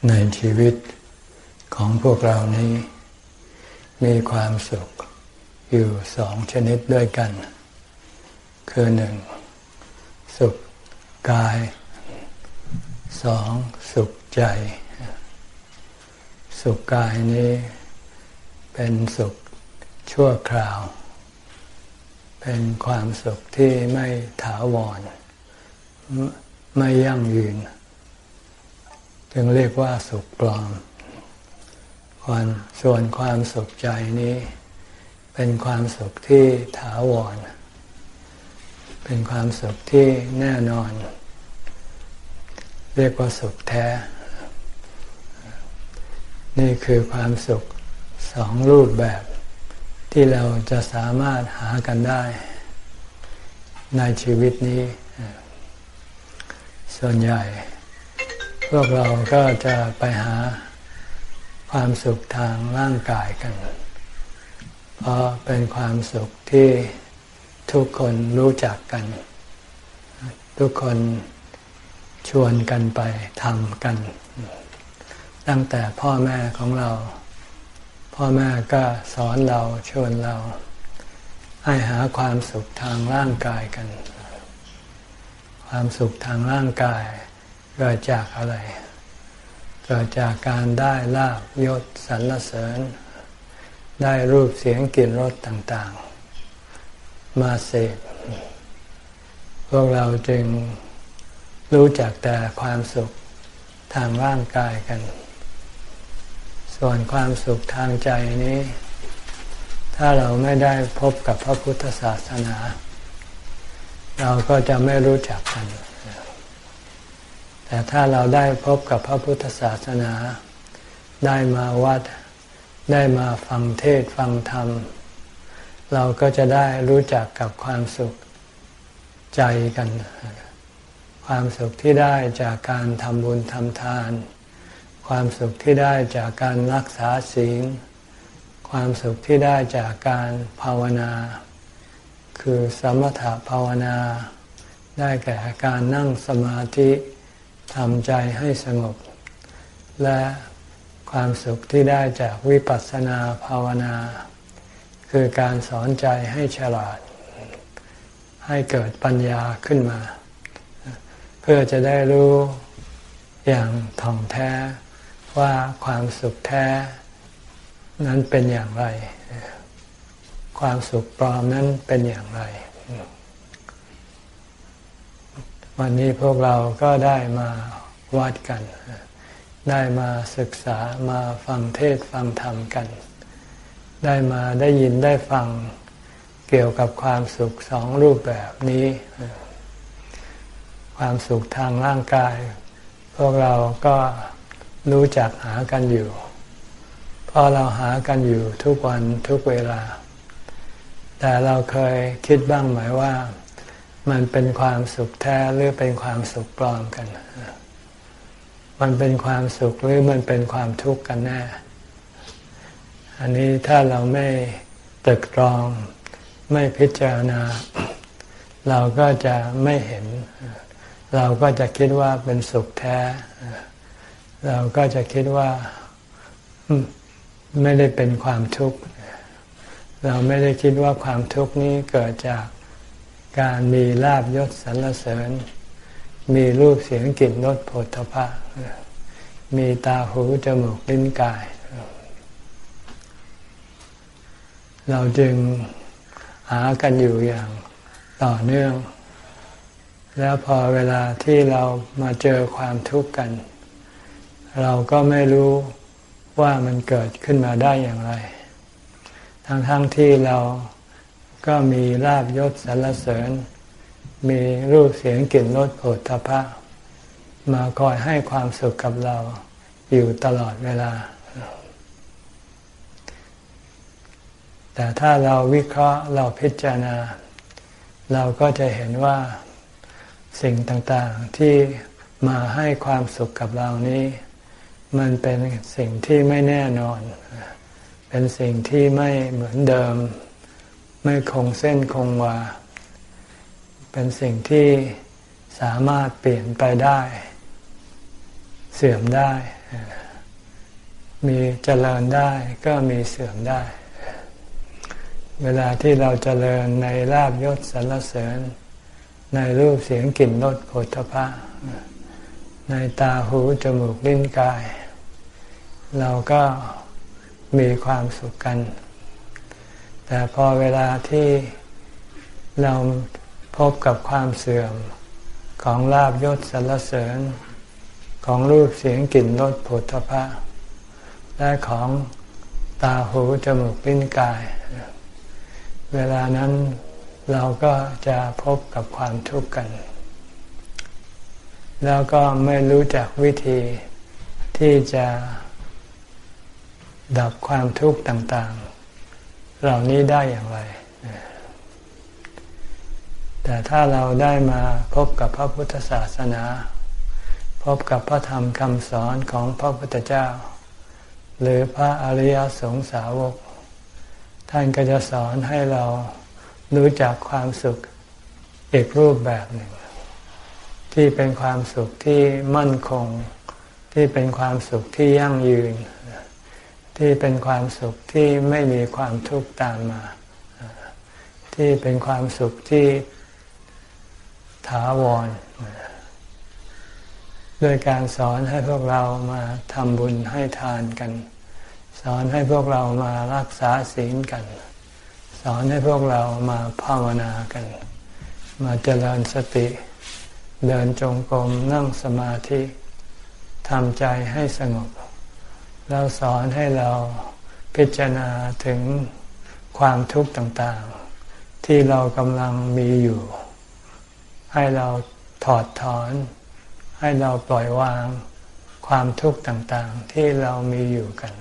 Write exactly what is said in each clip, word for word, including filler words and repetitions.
ในชีวิตของพวกเรานี้มีความสุขอยู่สองชนิดด้วยกันคือหนึ่งสุขกายสองสุขใจสุขกายนี้เป็นสุขชั่วคราวเป็นความสุขที่ไม่ถาวรไม่ยั่งยืนจึงเรียกว่าสุขปลอมส่วนความสุขใจนี้เป็นความสุขที่ถาวรเป็นความสุขที่แน่นอนเรียกว่าสุขแท้นี่คือความสุขสองรูปแบบที่เราจะสามารถหากันได้ในชีวิตนี้ส่วนใหญ่พวกเราก็จะไปหาความสุขทางร่างกายกันเพราะเป็นความสุขที่ทุกคนรู้จักกันทุกคนชวนกันไปทำกันตั้งแต่พ่อแม่ของเราพ่อแม่ก็สอนเราชวนเราให้หาความสุขทางร่างกายกันความสุขทางร่างกายเกิดจากอะไรเกิดจากการได้ลาภยศสรรเสริญได้รูปเสียงกลิ่นรสต่างๆมาเสพพวกเราจึงรู้จักแต่ความสุขทางร่างกายกันส่วนความสุขทางใจนี้ถ้าเราไม่ได้พบกับพระพุทธศาสนาเราก็จะไม่รู้จักกันแต่ถ้าเราได้พบกับพระพุทธศาสนาได้มาวัดได้มาฟังเทศน์ฟังธรรมเราก็จะได้รู้จักกับความสุขใจกันความสุขที่ได้จากการทำบุญทำทานความสุขที่ได้จากการรักษาศีลความสุขที่ได้จากการภาวนาคือสมถภาวนาได้แก่การนั่งสมาธิทำใจให้สงบและความสุขที่ได้จากวิปัสสนาภาวนาคือการสอนใจให้ฉลาดให้เกิดปัญญาขึ้นมาเพื่อจะได้รู้อย่างท่องแท้ว่าความสุขแท้นั้นเป็นอย่างไรความสุขปลอมนั้นเป็นอย่างไรวันนี้พวกเราก็ได้มาวัดกันได้มาศึกษามาฟังเทศน์ฟังธรรมกันได้มาได้ยินได้ฟังเกี่ยวกับความสุขสองรูปแบบนี้ความสุขทางร่างกายพวกเราก็รู้จักหากันอยู่เพราะเราหากันอยู่ทุกวันทุกเวลาแต่เราเคยคิดบ้างไหมว่ามันเป็นความสุขแท้หรือเป็นความสุขปลอมกันมันเป็นความสุขหรือมันเป็นความทุกข์กันแน่อันนี้ถ้าเราไม่ตรึกตรองไม่พิจารณาเราก็จะไม่เห็นเราก็จะคิดว่าเป็นสุขแท้เราก็จะคิดว่าไม่ได้เป็นความทุกข์เราไม่ได้คิดว่าความทุกข์นี้เกิดจากการมีลาภยศสรรเสริญมีรูปเสียงกลิ่นรสโผฏฐัพพะมีตาหูจมูกลิ้นกายเราจึงหากันอยู่อย่างต่อเนื่องแล้วพอเวลาที่เรามาเจอความทุกข์กันเราก็ไม่รู้ว่ามันเกิดขึ้นมาได้อย่างไรทั้งๆ ท, ที่เราก็มีลาภยศสรรเสริญมีรูปเสียงกลิ่นรสโผฏฐัพพะมาคอยให้ความสุขกับเราอยู่ตลอดเวลาแต่ถ้าเราวิเคราะห์เราพิจารณาเราก็จะเห็นว่าสิ่งต่างๆที่มาให้ความสุขกับเรานี้มันเป็นสิ่งที่ไม่แน่นอนเป็นสิ่งที่ไม่เหมือนเดิมไม่คงเส้นคงวาเป็นสิ่งที่สามารถเปลี่ยนไปได้เสื่อมได้ เมีเจริญได้ก็มีเสื่อมได้ เวลาที่เราเจริญในลาภยศสรรเสริญในรูปเสียงกลิ่นรสโผฏฐัพพะในตาหูจมูกลิ้นกายเราก็มีความสุขกันแต่พอเวลาที่เราพบกับความเสื่อมของลาภยศสรรเสริญของรูปเสียงกลิ่นรสโผฏฐัพพะและของตาหูจมูกลิ้นกายเวลานั้นเราก็จะพบกับความทุกข์กันแล้วก็ไม่รู้จักวิธีที่จะดับความทุกข์ต่างๆเหล่านี้ได้อย่างไรแต่ถ้าเราได้มาพบกับพระพุทธศาสนาพบกับพระธรรมคำสอนของพระพุทธเจ้าหรือพระอริยสงสาวกท่านก็จะสอนให้เรารู้จักความสุขอีกรูปแบบหนึ่งที่เป็นความสุขที่มั่นคงที่เป็นความสุขที่ยั่งยืนที่เป็นความสุขที่ไม่มีความทุกข์ตามมาที่เป็นความสุขที่ถาวรด้วยการสอนให้พวกเรามาทำบุญให้ทานกันสอนให้พวกเรามารักษาศีลกันสอนให้พวกเรามาภาวนากันมาเจริญสติเดินจงกรมนั่งสมาธิทำใจให้สงบแล้วสอนให้เราพิจารณาถึงความทุกข์ต่างๆที่เรากำลังมีอยู่ให้เราถอดถอนให้เราปล่อยวางความทุกข์ต่างๆที่เรามีอยู่กัน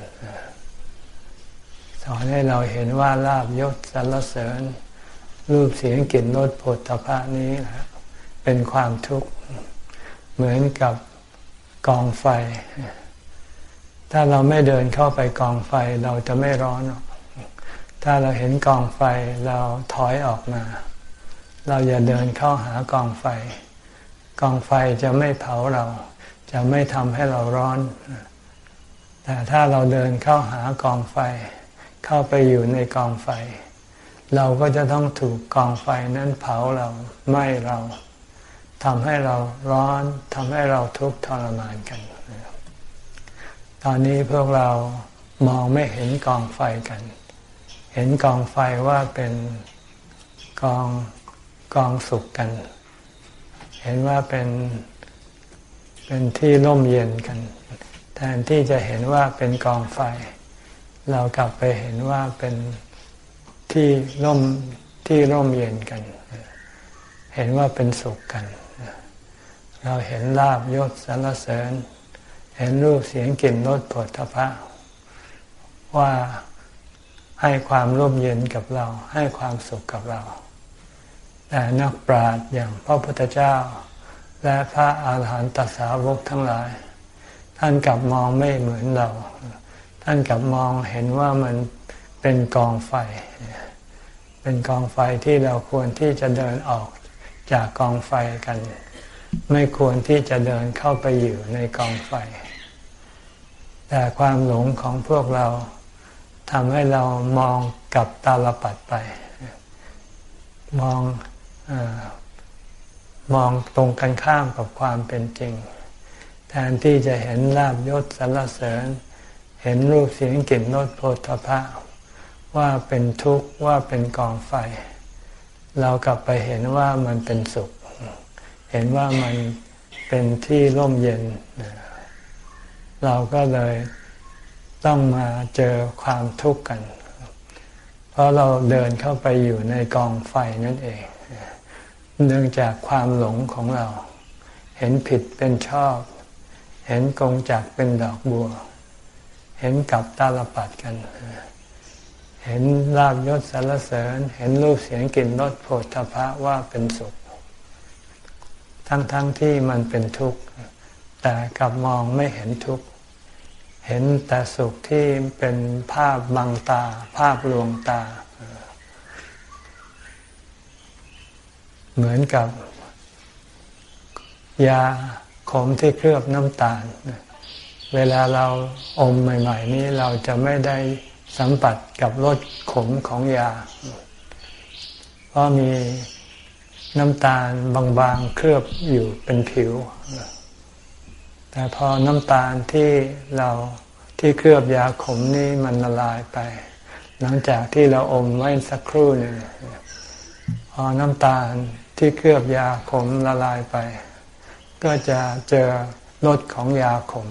สอนให้เราเห็นว่าลาภยศสรรเสริญรูปเสียงกลิ่นรสโผฏฐัพพะนี้แหละเป็นความทุกข์เหมือนกับกองไฟถ้าเราไม่เดินเข้าไปกองไฟเราจะไม่ร้อนถ้าเราเห็นกองไฟเราถอยออกมาเราอย่าเดินเข้าหากองไฟกองไฟจะไม่เผาเราจะไม่ทำให้เราร้อนแต่ถ้าเราเดินเข้าหากองไฟเข้าไปอยู่ในกองไฟเราก็จะต้องถูกกองไฟนั้นเผาเราไหม้เราทำให้เราร้อนทำให้เราทุกข์ทรมานกันตอนนี้พวกเรามองไม่เห็นกองไฟกันเห็นกองไฟว่าเป็นกองกองสุขกันเห็นว่าเป็นเป็นที่ร่มเย็นกันแทนที่จะเห็นว่าเป็นกองไฟเรากลับไปเห็นว่าเป็นที่ร่มที่ร่มเย็นกันเห็นว่าเป็นสุขกันเราเห็นลาภยศสรรเสริญเห็นรูปเสียงกลิ่นรสโผฏฐัพพะว่าให้ความร่มเย็นกับเราให้ความสุขกับเราแต่นักปราชญ์อย่างพระพุทธเจ้าและพระอาหารหันตสาวกทั้งหลายท่านกลับมองไม่เหมือนเราท่านกลับมองเห็นว่ามันเป็นกองไฟเป็นกองไฟที่เราควรที่จะเดินออกจากกองไฟกันไม่ควรที่จะเดินเข้าไปอยู่ในกองไฟแต่ความหลงของพวกเราทำให้เรามองกลับตาลปัดไปมองเอ่อมองตรงกันข้ามกับความเป็นจริงแทนที่จะเห็นลาภยศสรรเสริญเห็นรูปเสียงกลิ่นรสโผฏฐัพพะว่าเป็นทุกข์ว่าเป็นกองไฟเรากลับไปเห็นว่ามันเป็นสุขเห็นว่ามันเป็นที่ร่มเย็นเราก็เลยต้องมาเจอความทุกข์กันเพราะเราเดินเข้าไปอยู่ในกองไฟนั่นเองเนื่องจากความหลงของเราเห็นผิดเป็นชอบเห็นกงจักรเป็นดอกบัวเห็นกับตาลปัดกันเห็นลาภยศสรรเสริญเห็นรูปเสียงกลิ่นรสโผฏฐัพพะว่าเป็นสุขทั้งๆ ท, ที่มันเป็นทุกข์แต่กลับมองไม่เห็นทุกข์เห็นแต่สุขที่เป็นภาพบังตาภาพลวงตาเหมือนกับยาขมที่เคลือบน้ำตาลเวลาเราอมใหม่ๆนี้เราจะไม่ได้สัมผัสกับรสขมของยาเพราะมีน้ำตาลบางๆเคลือบอยู่เป็นผิวแต่พอน้ำตาลที่เราที่เคลือบยาขมนี้มันละลายไปหลังจากที่เราอมไว้สักครู่หนึ่งพอน้ำตาลที่เคลือบยาขมละลายไปก็จะเจอรสของยาขม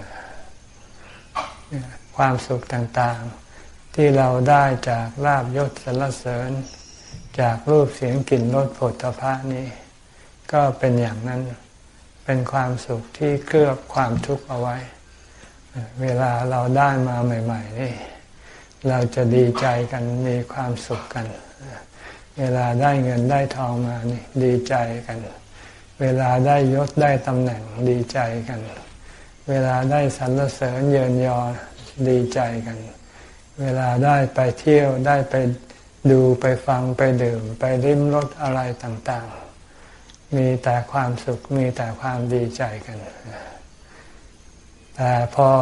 ความสุขต่างๆที่เราได้จากลาภยศสรรเสริญจากรูปเสียงกลิ่นรสโผฏฐัพพะนี้ก็เป็นอย่างนั้นเป็นความสุขที่เคลือบความทุกข์เอาไว้เวลาเราได้มาใหม่ๆนี่เราจะดีใจกันมีความสุขกันเวลาได้เงินได้ทองมานี่ดีใจกันเวลาได้ยศได้ตำแหน่งดีใจกันเวลาได้สรรเสริญเยินยอดีใจกันเวลาได้ไปเที่ยวได้ไปดูไปฟังไปดื่มไปลิ้มรสอะไรต่างๆมีแต่ความสุขมีแต่ความดีใจกันแต่พอ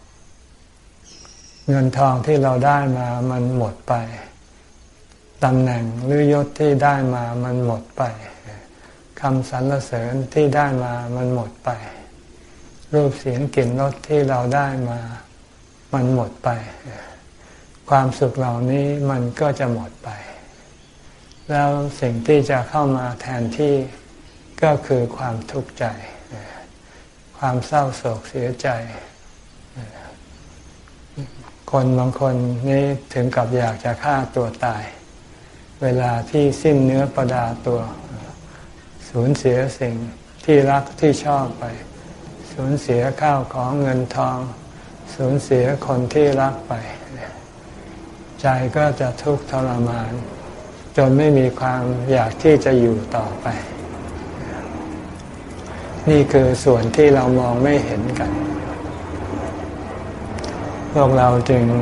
เงินทองที่เราได้มามันหมดไปตำแหน่งหรือยศที่ได้มามันหมดไปคำสรรเสริญที่ได้มามันหมดไปรูปเสียงกลิ่นรสที่เราได้มามันหมดไปความสุขเหล่านี้มันก็จะหมดไปแล้วสิ่งที่จะเข้ามาแทนที่ก็คือความทุกข์ใจความเศร้าโศกเสียใจคนบางคนนี่ถึงกับอยากจะฆ่าตัวตายเวลาที่สิ้นเนื้อประดาตัวสูญเสียสิ่งที่รักที่ชอบไปสูญเสียข้าวของเงินทองสูญเสียคนที่รักไปใจก็จะทุกข์ทรมานจนไม่มีความอยากที่จะอยู่ต่อไปนี่คือส่วนที่เรามองไม่เห็นกันพวกเราจึง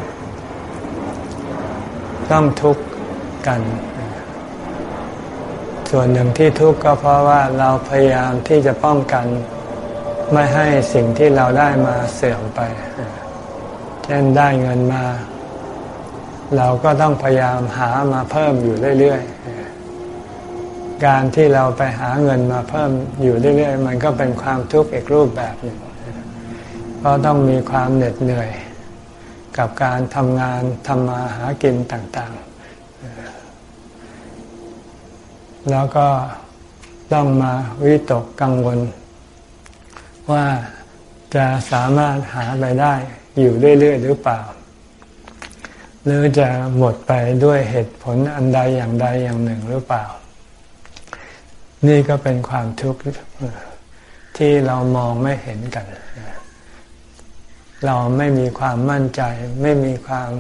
ต้องทุกข์กันส่วนหนึ่งที่ทุกข์ก็เพราะว่าเราพยายามที่จะป้องกันไม่ให้สิ่งที่เราได้มาเสื่อมไปเช่นได้เงินมาเราก็ต้องพยายามหามาเพิ่มอยู่เรื่อยๆการที่เราไปหาเงินมาเพิ่มอยู่เรื่อยๆมันก็เป็นความทุกข์อีกรูปแบบหนึ่งเพราะต้องมีความเหน็ดเหนื่อยกับการทำงานทำมาหากินต่างๆแล้วก็ต้องมาวิตกกังวลว่าจะสามารถหาไปได้อยู่เรื่อยๆหรือเปล่าหรือจะหมดไปด้วยเหตุผลอันใดอย่างใดอย่างหนึ่งหรือเปล่านี่ก็เป็นความทุกข์ที่เรามองไม่เห็นกันเราไม่มีความมั่นใจไม่มีความ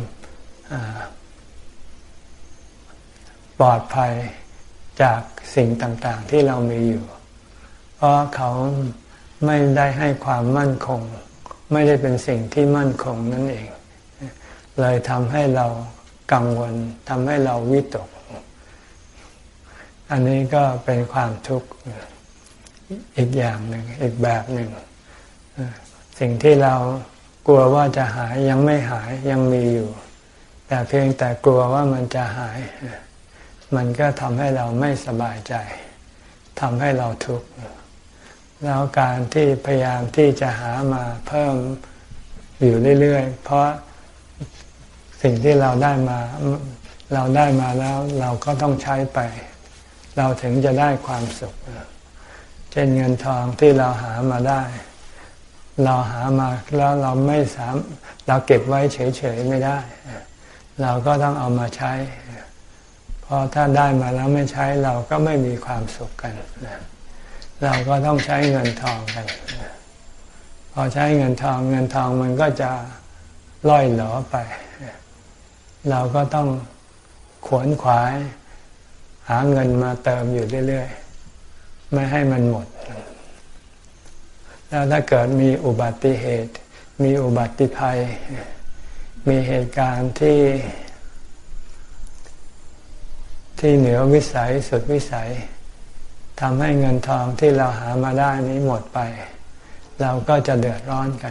ปลอดภัยจากสิ่งต่างๆที่เรามีอยู่เพราะเขาไม่ได้ให้ความมั่นคงไม่ได้เป็นสิ่งที่มั่นคงนั่นเองเลยทำให้เรากังวลทำให้เราวิตกอันนี้ก็เป็นความทุกข์อีกอย่างหนึ่งอีกแบบหนึ่งสิ่งที่เรากลัวว่าจะหายยังไม่หายยังมีอยู่แต่เพียงแต่กลัวว่ามันจะหายมันก็ทำให้เราไม่สบายใจทำให้เราทุกข์แล้วการที่พยายามที่จะหามาเพิ่มอยู่เรื่อยๆเพราะสิ่งที่เราได้มาเราได้มาแล้วเราก็ต้องใช้ไปเราถึงจะได้ความสุขเช่นเงินทองที่เราหามาได้เราหามาแล้วเราไม่สามเราเก็บไว้เฉยๆไม่ได้เราก็ต้องเอามาใช้เพราะถ้าได้มาแล้วไม่ใช้เราก็ไม่มีความสุขกันเราก็ต้องใช้เงินทองกันพอใช้เงินทองเงินทองมันก็จะล่อยหลอไปเราก็ต้องขวนขวายหาเงินมาเติมอยู่เรื่อยๆไม่ให้มันหมดแล้วถ้าเกิดมีอุบัติเหตุมีอุบัติภัยมีเหตุการณ์ที่ที่เหนือวิสัยสุดวิสัยทำให้เงินทองที่เราหามาได้นี้หมดไปเราก็จะเดือดร้อนกัน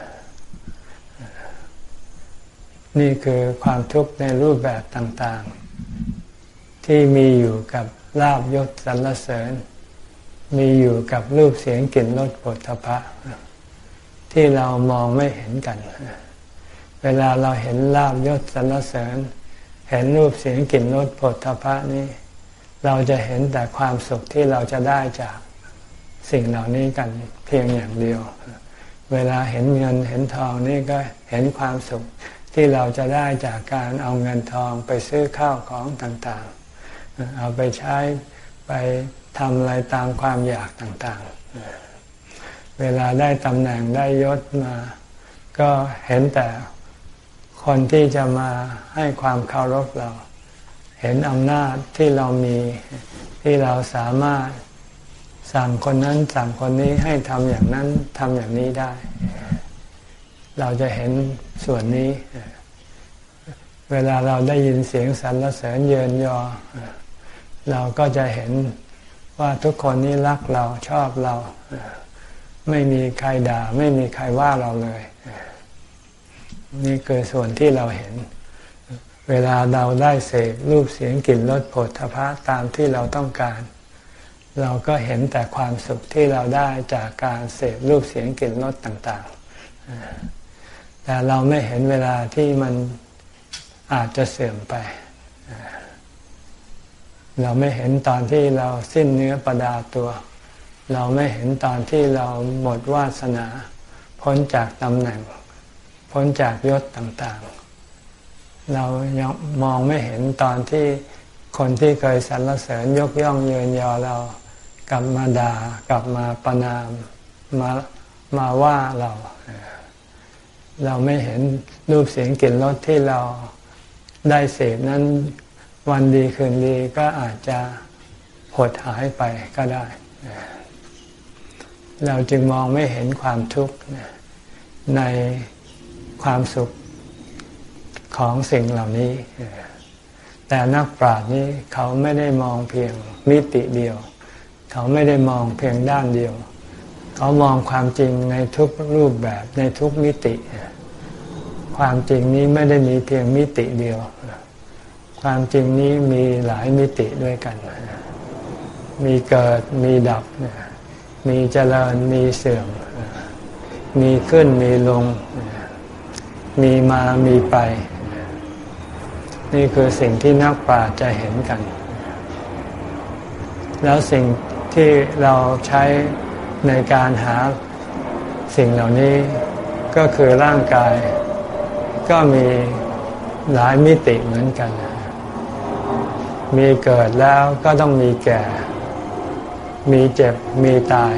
นี่คือความทุกข์ในรูปแบบต่างๆที่มีอยู่กับลาภยศสรรเสริญมีอยู่กับรูปเสียงกลิ่นรสโผฏฐัพพะที่เรามองไม่เห็นกันเวลาเราเห็นลาภยศสรรเสริญเห็นรูปเสียงกลิ่นรสโผฏฐัพพะนี้เราจะเห็นแต่ความสุขที่เราจะได้จากสิ่งเหล่านี้กันเพียงอย่างเดียวเวลาเห็นเงินเห็นทองนี่ก็เห็นความสุขที่เราจะได้จากการเอาเงินทองไปซื้อข้าวของต่างๆเอาไปใช้ไปทำอะไรตามความอยากต่างๆเวลาได้ตำแหน่งได้ยศมาก็เห็นแต่คนที่จะมาให้ความเคารพเราเห็นอำนาจที่เรามีที่เราสามารถสั่งคนนั้นสั่งคนนี้ให้ทำอย่างนั้นทำอย่างนี้ได้เราจะเห็นส่วนนี้เวลาเราได้ยินเสียงสรรเสริญเยินยอเราก็จะเห็นว่าทุกคนนี้รักเราชอบเราไม่มีใครด่าไม่มีใครว่าเราเลยนี่คือส่วนที่เราเห็นเวลาเราได้เสพรูปเสียงกลิ่นรสโผฏฐัพพะตามที่เราต้องการเราก็เห็นแต่ความสุขที่เราได้จากการเสพรูปเสียงกลิ่นรสต่างๆแต่เราไม่เห็นเวลาที่มันอาจจะเสื่อมไปเราไม่เห็นตอนที่เราสิ้นเนื้อประดาตัวเราไม่เห็นตอนที่เราหมดวาสนาพ้นจากตำแหน่งพ้นจากยศต่างๆเรายังมองไม่เห็นตอนที่คนที่เคยสรรเสริญยกย่องเยินยอเรากลับมาด่ากลับมาประณามมามาว่าเราเราไม่เห็นรูปเสียงกลิ่นรสที่เราได้เสพนั้นวันดีคืนดีก็อาจจะหดหายไปก็ได้เราจึงมองไม่เห็นความทุกข์ในความสุขของสิ่งเหล่านี้แต่นักปราชญ์นี้เขาไม่ได้มองเพียงมิติเดียวเขาไม่ได้มองเพียงด้านเดียวเขามองความจริงในทุกรูปแบบในทุกมิติความจริงนี้ไม่ได้มีเพียงมิติเดียวความจริงนี้มีหลายมิติด้วยกันมีเกิดมีดับมีเจริญมีเสื่อมมีขึ้นมีลงมีมามีไปนี่คือสิ่งที่นักปราชญ์จะเห็นกันแล้วสิ่งที่เราใช้ในการหาสิ่งเหล่านี้ก็คือร่างกายก็มีหลายมิติเหมือนกันมีเกิดแล้วก็ต้องมีแก่มีเจ็บมีตาย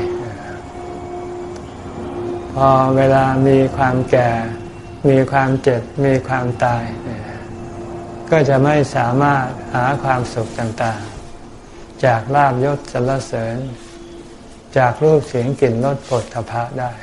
พอเวลามีความแก่มีความเจ็บมีความตายก็จะไม่สามารถหาความสุขต่างๆจากลาภยศสรรเสริญจากรูปเสียงกลิ่นรสโผฏฐัพพะได้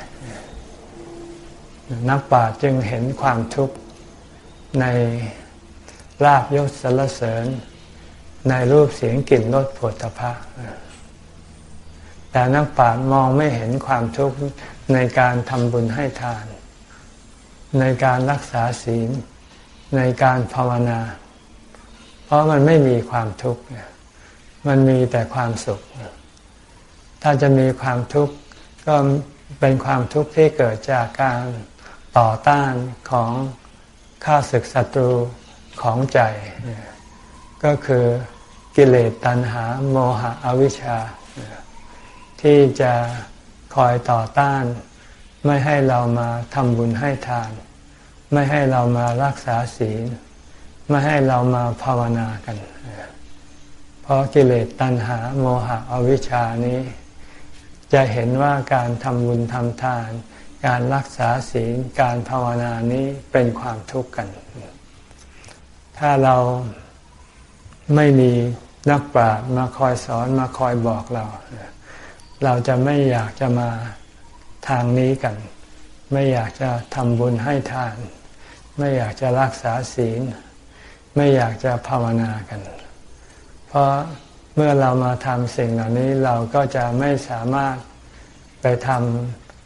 นักปราชญ์จึงเห็นความทุกข์ในลาภยศสรรเสริญในรูปเสียงกลิ่นรสโผฏฐัพพะแต่นักปราชญ์มองไม่เห็นความทุกข์ในการทำบุญให้ทานในการรักษาศีลในการภาวนาเพราะมันไม่มีความทุกข์มันมีแต่ความสุขถ้าจะมีความทุกข์ก็เป็นความทุกข์ที่เกิดจากการต่อต้านของข้าศึกศัตรูของใจก็คือกิเลสตัณหาโมหะอวิชชาที่จะคอยต่อต้านไม่ให้เรามาทำบุญให้ทานไม่ให้เรามารักษาศีลไม่ให้เรามาภาวนากันเพราะกิเลสตัณหาโมหะอวิชชานี้จะเห็นว่าการทำบุญทำทานการรักษาศีลการภาวนานี้เป็นความทุกข์กันถ้าเราไม่มีนักปราชญ์มาคอยสอนมาคอยบอกเราเราจะไม่อยากจะมาทางนี้กันไม่อยากจะทำบุญให้ทานไม่อยากจะรักษาศีลไม่อยากจะภาวนากันเพราะเมื่อเรามาทำสิ่งเหล่านี้เราก็จะไม่สามารถไปท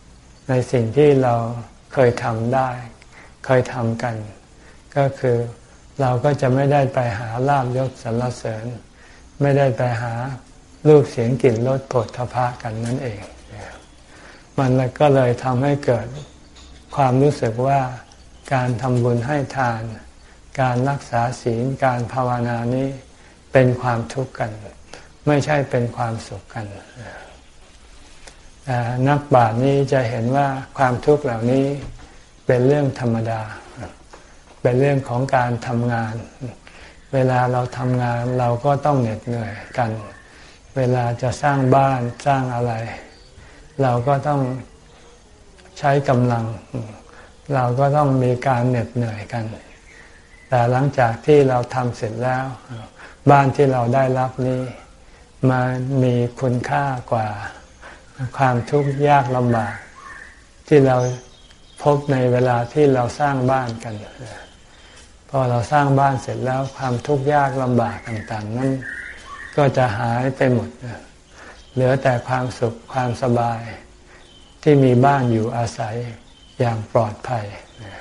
ในสิ่งที่เราเคยทำได้เคยทำกันก็คือเราก็จะไม่ได้ไปหาลาภยศสรรเสริญไม่ได้ไปหารูปเสียงกลิ่นรสโผฏฐัพพะกันนั่นเองมันก็เลยทำให้เกิดความรู้สึกว่าการทำบุญให้ทานการรักษาศีลการภาวนานี้เป็นความทุกข์กันไม่ใช่เป็นความสุขกันแต่นักปราชญ์นี้จะเห็นว่าความทุกข์เหล่านี้เป็นเรื่องธรรมดาเป็นเรื่องของการทำงานเวลาเราทำงานเราก็ต้องเหน็ดเหนื่อยกันเวลาจะสร้างบ้านสร้างอะไรเราก็ต้องใช้กำลังเราก็ต้องมีการเหน็ดเหนื่อยกันแต่หลังจากที่เราทำเสร็จแล้วบ้านที่เราได้รับนี้มันมีคุณค่ากว่าความทุกข์ยากลำบากที่เราพบในเวลาที่เราสร้างบ้านกันพอเราสร้างบ้านเสร็จแล้วความทุกข์ยากลำบากต่างๆนั้นก็จะหายไปหมดเหลือแต่ความสุขความสบายที่มีบ้านอยู่อาศัยอย่างปลอดภัย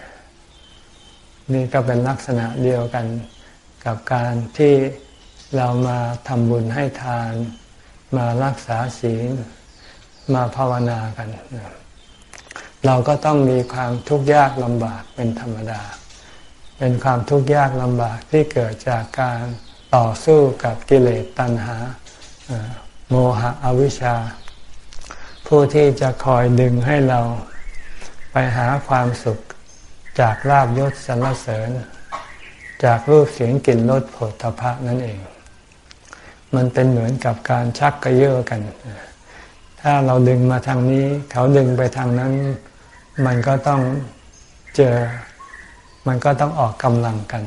นี่ก็เป็นลักษณะเดียวกันกับการที่เรามาทำบุญให้ทานมารักษาศีลมาภาวนากันเราก็ต้องมีความทุกข์ยากลำบากเป็นธรรมดาเป็นความทุกข์ยากลำบากที่เกิดจากการต่อสู้กับกิเลสตัณหาโมหะอวิชชาผู้ที่จะคอยดึงให้เราไปหาความสุขจากลาภยศสรรเสริญจากรูปเสียงกลิ่นรสโผฏฐัพพะนั่นเองมันเป็นเหมือนกับการชักกระเยาะกันถ้าเราดึงมาทางนี้เขาดึงไปทางนั้นมันก็ต้องเจอมันก็ต้องออกกำลังกัน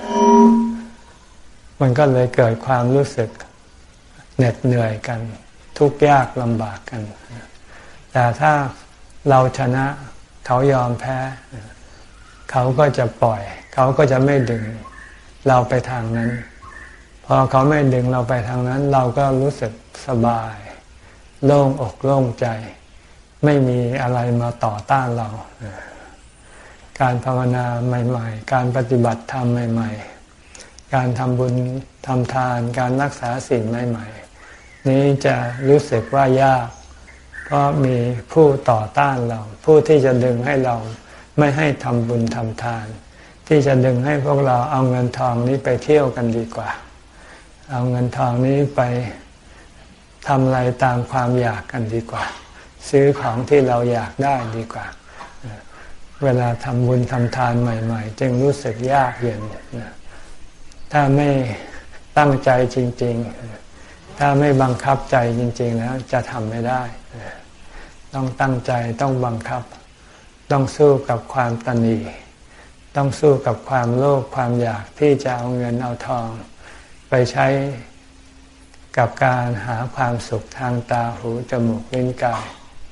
มันก็เลยเกิดความรู้สึกเหน็ดเหนื่อยกันทุกข์ยากลำบากกันแต่ถ้าเราชนะเขายอมแพ้เขาก็จะปล่อยเขาก็จะไม่ดึงเราไปทางนั้นพอเขาไม่ดึงเราไปทางนั้นเราก็รู้สึกสบายโล่งอกโล่งใจไม่มีอะไรมาต่อต้านเราการภาวนาใหม่ๆการปฏิบัติธรรมใหม่ๆการทำบุญทำทานการรักษาศีลใหม่ๆนี้จะรู้สึกว่ายากเพราะมีผู้ต่อต้านเราผู้ที่จะดึงให้เราไม่ให้ทำบุญทำทานที่จะดึงให้พวกเราเอาเงินทองนี้ไปเที่ยวกันดีกว่าเอาเงินทองนี้ไปทำอะไรตามความอยากกันดีกว่าซื้อของที่เราอยากได้ดีกว่าเวลาทำบุญทำทานใหม่ๆจึงรู้สึกยากเย็นถ้าไม่ตั้งใจจริงๆถ้าไม่บังคับใจจริงๆแล้วจะทำไม่ได้ต้องตั้งใจต้องบังคับต้องสู้กับความตณีต้องสู้กับความโลภความอยากที่จะเอาเงินเอาทองไปใช้กับการหาความสุขทางตาหูจมูกลิ้นกาย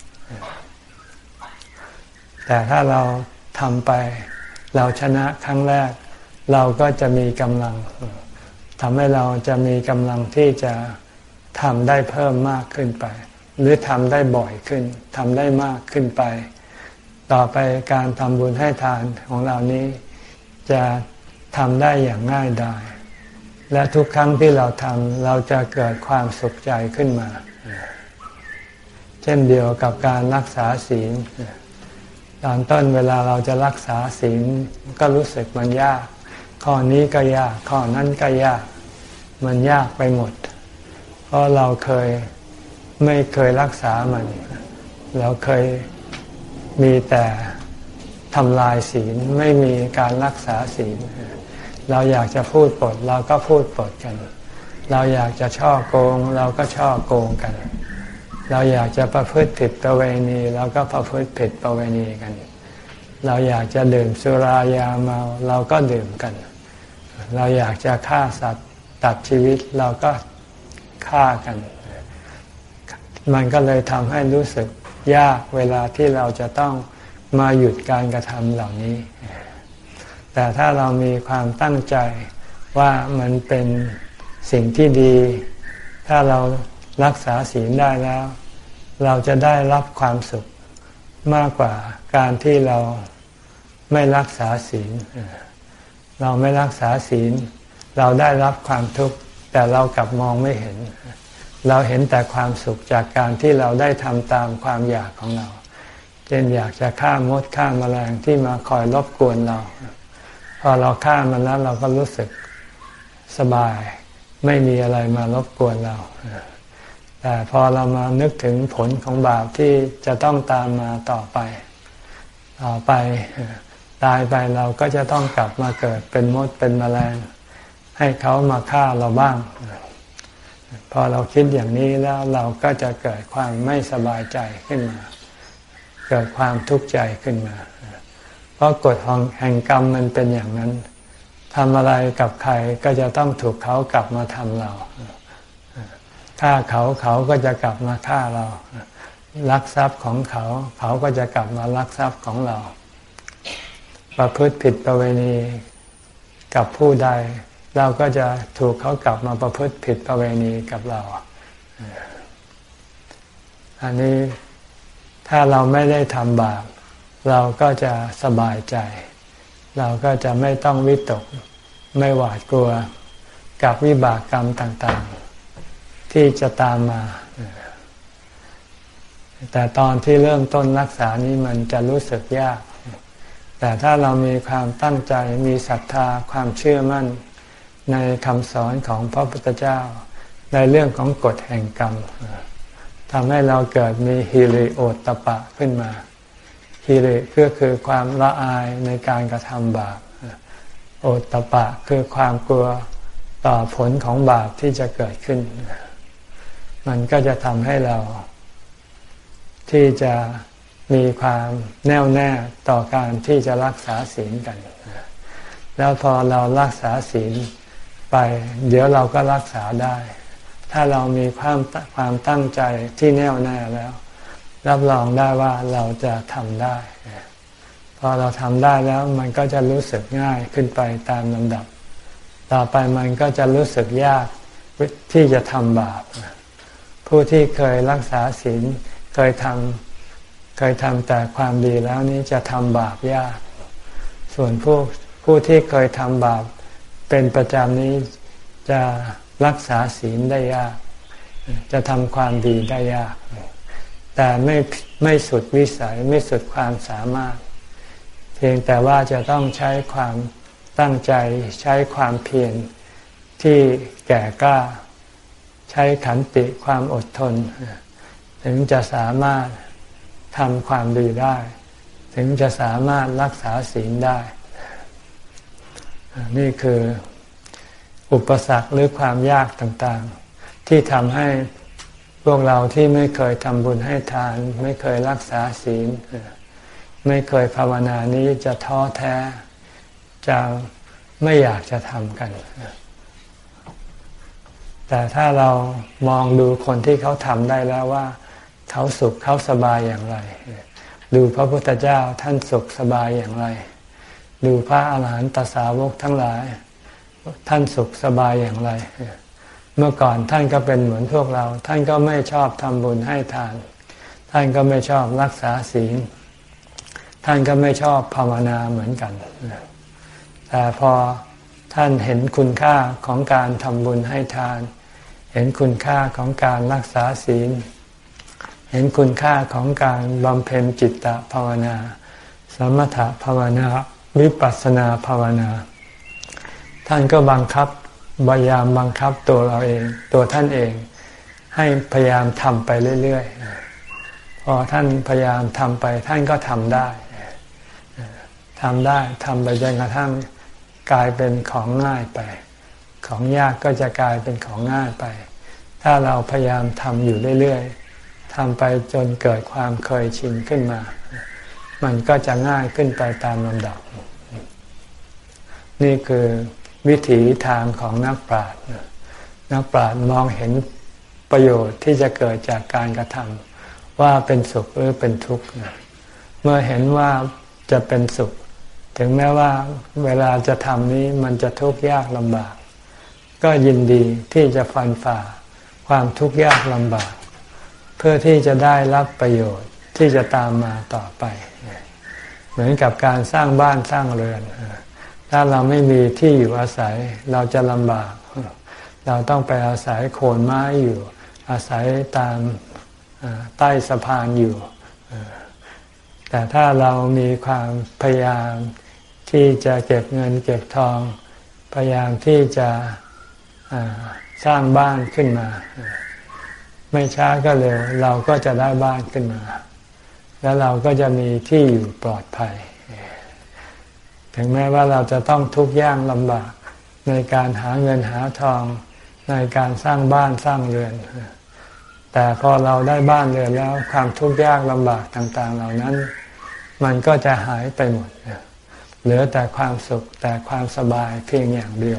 แต่ถ้าเราทำไปเราชนะครั้งแรกเราก็จะมีกำลังทำให้เราจะมีกำลังที่จะทำได้เพิ่มมากขึ้นไปหรือทำได้บ่อยขึ้นทำได้มากขึ้นไปต่อไปการทำบุญให้ทานของเรานี้จะทำได้อย่างง่ายดายและทุกครั้งที่เราทำเราจะเกิดความสุขใจขึ้นมาเช่นเดียวกับการรักษาศีลตอนต้นเวลาเราจะรักษาศีลก็รู้สึกมันยากข้อนี้ก็ยากข้อนั้นก็ยากมันยากไปหมดเพราะเราเคยไม่เคยรักษามันเราเคยมีแต่ทำลายศีลไม่มีการรักษาศีลเราอยากจะพูดปดเราก็พูดปดกันเราอยากจะช่อโกงเราก็ช่อโกงกันเราอยากจะประพฤติผิดประเวณีเราก็ประพฤติผิดประเวณีกันเราอยากจะดื่มสุรายาเมาเราก็ดื่มกันเราอยากจะฆ่าสัตว์ตัดชีวิตเราก็ฆ่ากันมันก็เลยทำให้รู้สึกยากเวลาที่เราจะต้องมาหยุดการกระทำเหล่านี้แต่ถ้าเรามีความตั้งใจว่ามันเป็นสิ่งที่ดีถ้าเรารักษาศีลได้แล้วเราจะได้รับความสุขมากกว่าการที่เราไม่รักษาศีลเราไม่รักษาศีลเราได้รับความทุกข์แต่เรากลับมองไม่เห็นเราเห็นแต่ความสุขจากการที่เราได้ทำตามความอยากของเราเช่นอยากจะฆ่ามดฆ่าแมลงที่มาคอยรบกวนเราพอเราฆ่ามันแล้วเราก็รู้สึกสบายไม่มีอะไรมารบกวนเราแต่พอเรามานึกถึงผลของบาปที่จะต้องตามมาต่อไปต่อไปตายไปเราก็จะต้องกลับมาเกิดเป็นมดเป็นแมลงให้เขามาฆ่าเราบ้างพอเราคิดอย่างนี้แล้วเราก็จะเกิดความไม่สบายใจขึ้นมาเกิดความทุกข์ใจขึ้นมาเพราะกฎแห่งกรรมมันเป็นอย่างนั้นทำอะไรกับใครก็จะต้องถูกเขากลับมาทำเราฆ่าเขาเขาก็จะกลับมาฆ่าเราลักทรัพย์ของเขาเขาก็จะกลับมาลักทรัพย์ของเราประพฤติผิดประเวณีกับผู้ใดเราก็จะถูกเขากลับมาประพฤติผิดประเวณีกับเราอันนี้ถ้าเราไม่ได้ทำบาปเราก็จะสบายใจเราก็จะไม่ต้องวิตกไม่หวาดกลัวกับวิบากกรรมต่างๆที่จะตามมาแต่ตอนที่เริ่มต้นรักษานี้มันจะรู้สึกยากแต่ถ้าเรามีความตั้งใจมีศรัทธาความเชื่อมั่นในคำสอนของพระพุทธเจ้าในเรื่องของกฎแห่งกรรมทำให้เราเกิดมีฮิริโอตตัปปะขึ้นมาฮิริก็คือความละอายในการกระทำบาปโอตตัปปะคือความกลัวต่อผลของบาปที่จะเกิดขึ้นมันก็จะทำให้เราที่จะมีความแน่วแน่ต่อการที่จะรักษาศีลกันแล้วพอเรารักษาศีลไปเดี๋ยวเราก็รักษาได้ถ้าเรามีความความตั้งใจที่แน่วแน่แล้วรับรองได้ว่าเราจะทำได้พอเราทำได้แล้วมันก็จะรู้สึกง่ายขึ้นไปตามลำดับต่อไปมันก็จะรู้สึกยากที่จะทำบาปผู้ที่เคยรักษาศีลเคยทำเคยทำแต่ความดีแล้วนี้จะทำบาปยากส่วนผู้ผู้ที่เคยทำบาปเป็นประจำนี้จะรักษาศีลได้ยากจะทำความดีได้ยากแต่ไม่ไม่สุดวิสัยไม่สุดความสามารถเพียงแต่ว่าจะต้องใช้ความตั้งใจใช้ความเพียรที่แก่กล้าใช้ขันติความอดทนถึงจะสามารถทำความดีได้ถึงจะสามารถรักษาศีลได้นี่คืออุปสรรคหรือความยากต่างๆที่ทำให้พวกเราที่ไม่เคยทำบุญให้ทานไม่เคยรักษาศีลไม่เคยภาวนานี้จะท้อแท้จะไม่อยากจะทำกันแต่ถ้าเรามองดูคนที่เขาทำได้แล้วว่าเขาสุขเขาสบายอย่างไรดูพระพุทธเจ้าท่านสุขสบายอย่างไรดูพระอาหารหันตสาวกทั้งหลายท่านสุขสบายอย่างไรเมื่อก่อนท่านก็เป็นเหมือนพวกเราท่านก็ไม่ชอบทำบุญให้ทานท่านก็ไม่ชอบรักษาศีลท่านก็ไม่ชอบภาวนาเหมือนกันแต่พอท่านเห็นคุณค่าของการทำบุญให้ทานเห็นคุณค่าของการรักษาศีลเห็นคุณค่าของการบำเพ็ญจิตตภาวนาสมถภาวนาวิปัสสนาภาวนาท่านก็บังคับพยายามบังคับตัวเราเองตัวท่านเองให้พยายามทำไปเรื่อยๆพอท่านพยายามทำไปท่านก็ทำได้ทำได้ทำไปจนกระทั่งกลายเป็นของง่ายไปของยากก็จะกลายเป็นของง่ายไปถ้าเราพยายามทำอยู่เรื่อยๆทำไปจนเกิดความเคยชินขึ้นมามันก็จะง่ายขึ้นไปตามลำดับนี่คือวิถีทางของนักปราชญ์นักปราชญ์มองเห็นประโยชน์ที่จะเกิดจากการกระทำว่าเป็นสุขหรือเป็นทุกข์เมื่อเห็นว่าจะเป็นสุขถึงแม้ว่าเวลาจะทำนี้มันจะทุกข์ยากลำบากก็ยินดีที่จะฟันฝ่าความทุกข์ยากลำบากเพื่อที่จะได้รับประโยชน์ที่จะตามมาต่อไปเหมือนกับการสร้างบ้านสร้างเรือนถ้าเราไม่มีที่อยู่อาศัยเราจะลำบากเราต้องไปอาศัยโคนไม้อยู่อาศัยตามใต้สะพานอยู่แต่ถ้าเรามีความพยายามที่จะเก็บเงินเก็บทองพยายามที่จะสร้างบ้านขึ้นมาไม่ช้าก็เร็วเราก็จะได้บ้านขึ้นมาแล้วเราก็จะมีที่อยู่ปลอดภัยถึงแม้ว่าเราจะต้องทุกข์ยากลำบากในการหาเงินหาทองในการสร้างบ้านสร้างเรือนแต่พอเราได้บ้านเรือนแล้วความทุกข์ยากลำบากต่างๆเหล่านั้นมันก็จะหายไปหมดเหลือแต่ความสุขแต่ความสบายเพียงอย่างเดียว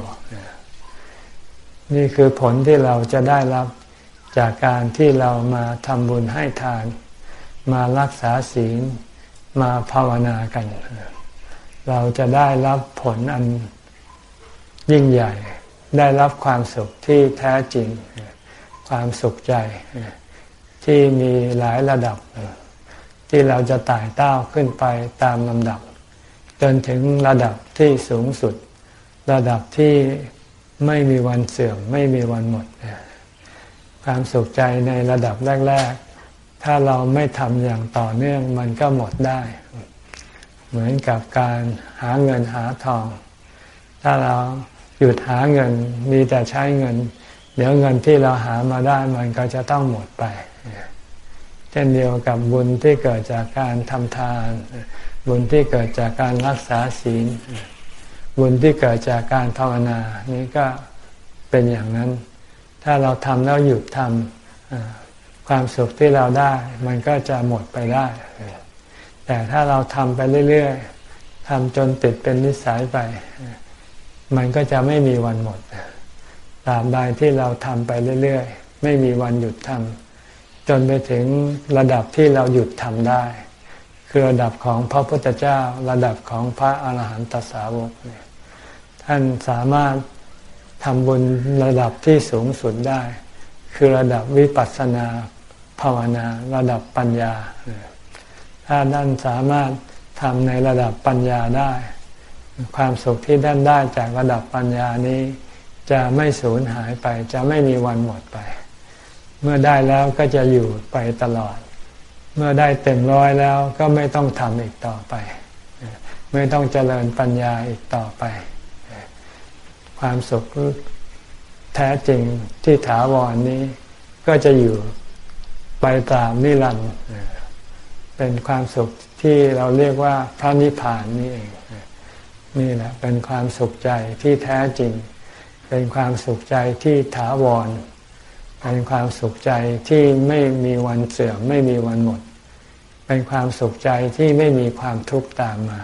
นี่คือผลที่เราจะได้รับจากการที่เรามาทำบุญให้ทานมารักษาศีลมาภาวนากันเราจะได้รับผลอันยิ่งใหญ่ได้รับความสุขที่แท้จริงความสุขใจที่มีหลายระดับที่เราจะไต่เต้าขึ้นไปตามลำดับจนถึงระดับที่สูงสุดระดับที่ไม่มีวันเสื่อมไม่มีวันหมดความสุขใจในระดับแรกๆถ้าเราไม่ทำอย่างต่อเนื่องมันก็หมดได้เหมือนกับการหาเงินหาทองถ้าเราหยุดหาเงินมีแต่ใช้เงินเดี๋ยวเงินที่เราหามาได้มันก็จะต้องหมดไปเช่นเดียวกับบุญที่เกิดจากการทำทานบุญที่เกิดจากการรักษาศีลบุญที่เกิดจากการภาวนานี้ก็เป็นอย่างนั้นถ้าเราทำแล้วหยุดทำความสุขที่เราได้มันก็จะหมดไปได้แต่ถ้าเราทำไปเรื่อยๆทำจนติดเป็นนิสัยไปมันก็จะไม่มีวันหมดตราบใดที่เราทำไปเรื่อยๆไม่มีวันหยุดทำจนไปถึงระดับที่เราหยุดทำได้คือระดับของพระพุทธเจ้าระดับของพระอาหารหันตสาวกท่านสามารถทำบุญระดับที่สูงสุดได้คือระดับวิปัสสนาภาวนาระดับปัญญาถ้าท่านสามารถทำในระดับปัญญาได้ความสุขที่ท่านได้จากระดับปัญญานี้จะไม่สูญหายไปจะไม่มีวันหมดไปเมื่อได้แล้วก็จะอยู่ไปตลอดเมื่อได้เต็มร้อยแล้วก็ไม่ต้องทำอีกต่อไปไม่ต้องเจริญปัญญาอีกต่อไปความสุขแท้จริงที่ถาวรนี้ก็จะอยู่ไปตามนิรันดร์เป็นความสุขที่เราเรียกว่าพระนิพพานนี่เองนี่แหละเป็นความสุขใจที่แท้จริงเป็นความสุขใจที่ถาวรเป็นความสุขใจที่ไม่มีวันเสื่อมไม่มีวันหมดเป็นความสุขใจที่ไม่มีความทุกข์ตามมา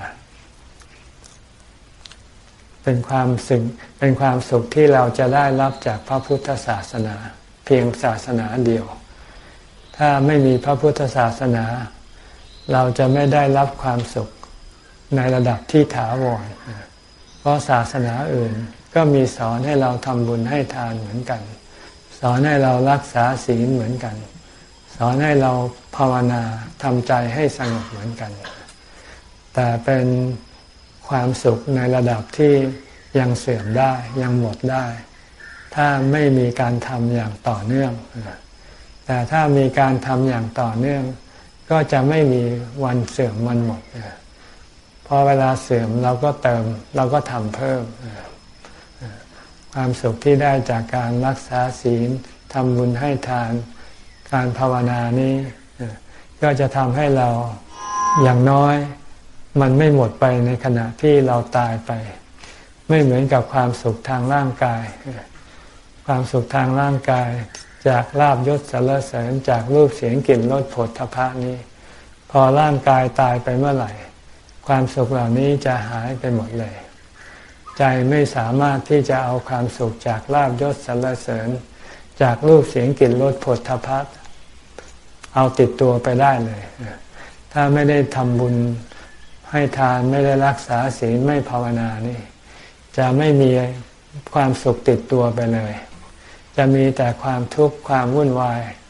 เป็นความสุขเป็นความสุขที่เราจะได้รับจากพระพุทธศาสนาเพียงศาสนาเดียวถ้าไม่มีพระพุทธศาสนาเราจะไม่ได้รับความสุขในระดับที่ถาวรเพราะศาสนาอื่นก็มีสอนให้เราทำบุญให้ทานเหมือนกันสอนให้เรารักษาศีลเหมือนกันสอนให้เราภาวนาทำใจให้สงบเหมือนกันแต่เป็นความสุขในระดับที่ยังเสื่อมได้ยังหมดได้ถ้าไม่มีการทำอย่างต่อเนื่องแต่ถ้ามีการทำอย่างต่อเนื่องก็จะไม่มีวันเสื่อมวันหมดพอเวลาเสื่อมเราก็เติมเราก็ทำเพิ่มความสุขที่ได้จากการรักษาศีลทำบุญให้ทานการภาวนานี้ก็จะทำให้เราอย่างน้อยมันไม่หมดไปในขณะที่เราตายไปไม่เหมือนกับความสุขทางร่างกายความสุขทางร่างกายจากลาภยศสรรเสริญจากรูปเสียงกลิ่นรสโผฏฐัพพะนี้พอร่างกายตายไปเมื่อไหร่ความสุขเหล่านี้จะหายไปหมดเลยใจไม่สามารถที่จะเอาความสุขจากลาภยศสรรเสริญจากรูปเสียงกลิ่นรสโผฏฐัพพะเอาติดตัวไปได้เลยถ้าไม่ได้ทำบุญให้ทานไม่ได้รักษาศีลไม่ภาวนานี่จะไม่มีความสุขติดตัวไปเลยจะมีแต่ความทุกข์ความวุ่นวาย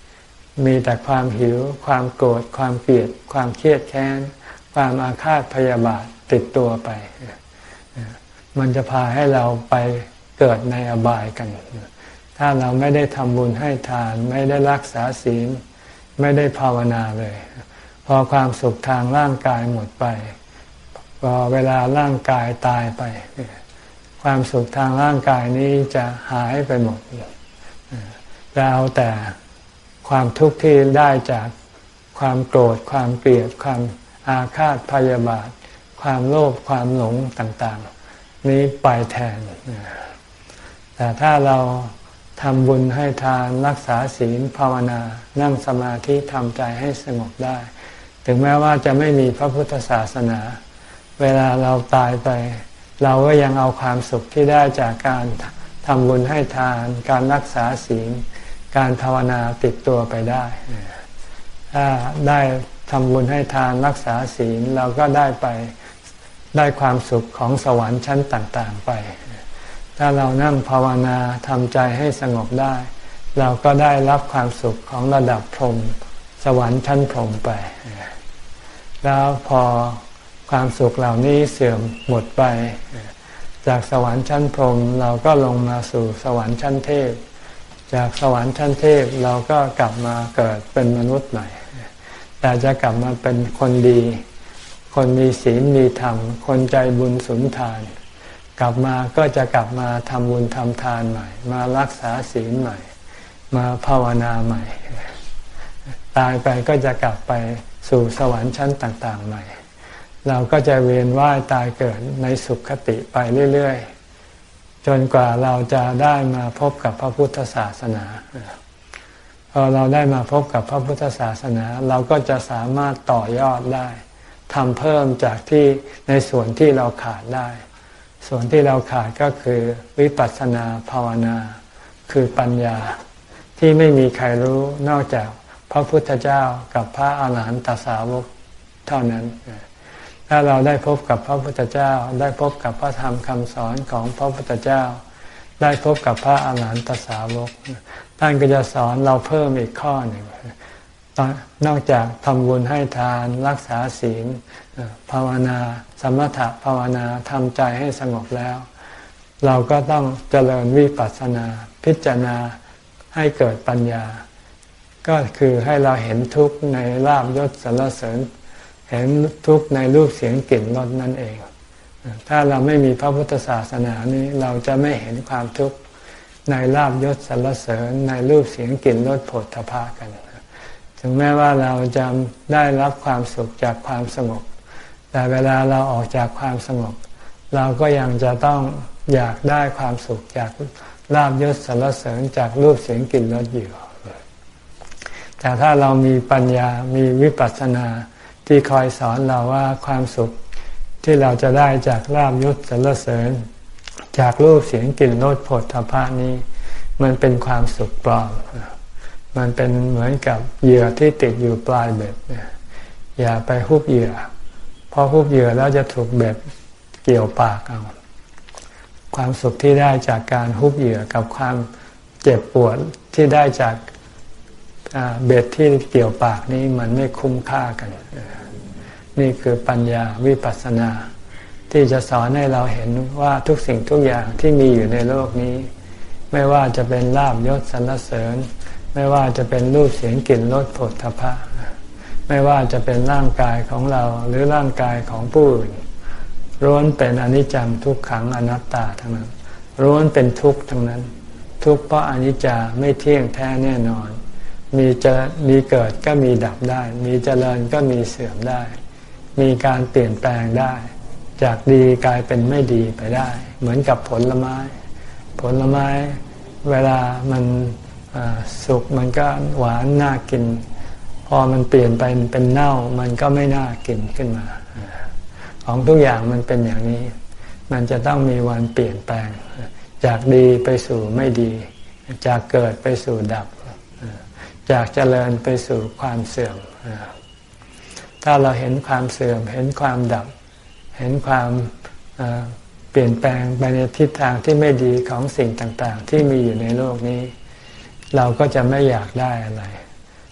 มีแต่ความหิวความโกรธความเกลียดความเครียดแค้นความอาฆาตพยาบาทติดตัวไปมันจะพาให้เราไปเกิดในอบายกันถ้าเราไม่ได้ทำบุญให้ทานไม่ได้รักษาศีลไม่ได้ภาวนาเลยพอความสุขทางร่างกายหมดไปพอเวลาร่างกายตายไปความสุขทางร่างกายนี้จะหายไปหมดจะเอาแต่ความทุกข์ที่ได้จากความโกรธความเกลียดความอาฆาตพยาบาทความโลภความหลงต่างๆนี้ไปแทนแต่ถ้าเราทำบุญให้ทานรักษาศีลภาวนานั่งสมาธิทำใจให้สงบได้ถึงแม้ว่าจะไม่มีพระพุทธศาสนาเวลาเราตายไปเราก็ยังเอาความสุขที่ได้จากการทำบุญให้ทานการรักษาศีลการภาวนาติดตัวไปได้ถ้าได้ทำบุญให้ทานรักษาศีลเราก็ได้ไปได้ความสุขของสวรรค์ชั้นต่างๆไปถ้าเรานั่งภาวนาทำใจให้สงบได้เราก็ได้รับความสุขของระดับพรหมสวรรค์ชั้นพรหมไปแล้วพอความสุขเหล่านี้เสื่อมหมดไปจากสวรรค์ชั้นพรหมเราก็ลงมาสู่สวรรค์ชั้นเทพจากสวรรค์ชั้นเทพเราก็กลับมาเกิดเป็นมนุษย์ใหม่แต่จะกลับมาเป็นคนดีคนมีศีลมีธรรมคนใจบุญสุนทานกลับมาก็จะกลับมาทำบุญทำทานใหม่มารักษาศีลใหม่มาภาวนาใหม่ตายไปก็จะกลับไปสู่สวรรค์ชั้นต่างๆใหม่เราก็จะเวียนว่ายตายเกิดในสุขคติไปเรื่อยๆจนกว่าเราจะได้มาพบกับพระพุทธศาสนาพอเราได้มาพบกับพระพุทธศาสนาเราก็จะสามารถต่อยอดได้ทำเพิ่มจากที่ในส่วนที่เราขาดได้ส่วนที่เราขาดก็คือวิปัสสนาภาวนาคือปัญญาที่ไม่มีใครรู้นอกจากพระพุทธเจ้ากับพระอาหารหันตสาวกเท่านั้นถ้าเราได้พบกับพระพุทธเจ้าได้พบกับพระธรรมคำสอนของพระพุทธเจ้าได้พบกับพระอาหารหันตสาวกท่านก็จะสอนเราเพิ่มอีกข้อหนึ่งนอกจากทำบุญให้ทานรักษาศีลภาวนาสมถะภาวนาทำใจให้สงบแล้วเราก็ต้องเจริญวิปัสสนาพิจารณาให้เกิดปัญญาก็คือให้เราเห็นทุกข์ในลาภยศสรรเสริญเห็นทุกข์ในรูปเสียงกลิ่นรสนั่นเองถ้าเราไม่มีพระพุทธศาสนานี้เราจะไม่เห็นความทุกข์ในลาภยศสรรเสริญในรูปเสียงกลิ่นรสโผฏฐัพพะกันถึงแม้ว่าเราจะได้รับความสุขจากความสงบแต่เวลาเราออกจากความสงบเราก็ยังจะต้องอยากได้ความสุขจากลาภยศสรรเสริญจากรูปเสียงกลิ่นรสอยู่แต่ถ้าเรามีปัญญามีวิปัสสนาที่คอยสอนเราว่าความสุขที่เราจะได้จากลาภยศสรรเสริญจากรูปเสียงกลิ่นรสโผฏฐัพพะนี้มันเป็นความสุขปลอมมันเป็นเหมือนกับเหยื่อที่ติดอยู่ปลายเบ็ดอย่าไปฮุบเหยื่อพอฮุบเหยื่อแล้วจะถูกเบ็ดเกี่ยวปากเอาความสุขที่ได้จากการฮุบเหยื่อกับความเจ็บปวดที่ได้จากเบ็ดที่เกี่ยวปากนี้มันไม่คุ้มค่ากันนี่คือปัญญาวิปัสสนาที่จะสอนให้เราเห็นว่าทุกสิ่งทุกอย่างที่มีอยู่ในโลกนี้ไม่ว่าจะเป็นลาภยศสรรเสริญไม่ว่าจะเป็นรูปเสียงกลิ่นรสโผฏฐัพพะไม่ว่าจะเป็นร่างกายของเราหรือร่างกายของผู้อื่นล้วนเป็นอนิจจังทุกขังอนัตตาทั้งนั้นล้วนเป็นทุกข์ทั้งนั้นทุกข์เพราะอนิจจาไม่เที่ยงแท้แน่นอนมีจะมีเกิดก็มีดับได้มีเจริญก็มีเสื่อมได้มีการเปลี่ยนแปลงได้จากดีกลายเป็นไม่ดีไปได้เหมือนกับผลไม้ผลไม้เวลามันสุกมันก็หวานน่ากินพอมันเปลี่ยนไปเป็นเน่ามันก็ไม่น่ากินขึ้นมาของทุกอย่างมันเป็นอย่างนี้มันจะต้องมีวันเปลี่ยนแปลงจากดีไปสู่ไม่ดีจากเกิดไปสู่ดับจากเจริญไปสู่ความเสื่อมถ้าเราเห็นความเสื่อมเห็นความดับเห็นความเปลี่ยนแปลงไปในทิศทางที่ไม่ดีของสิ่งต่างๆที่มีอยู่ในโลกนี้เราก็จะไม่อยากได้อะไร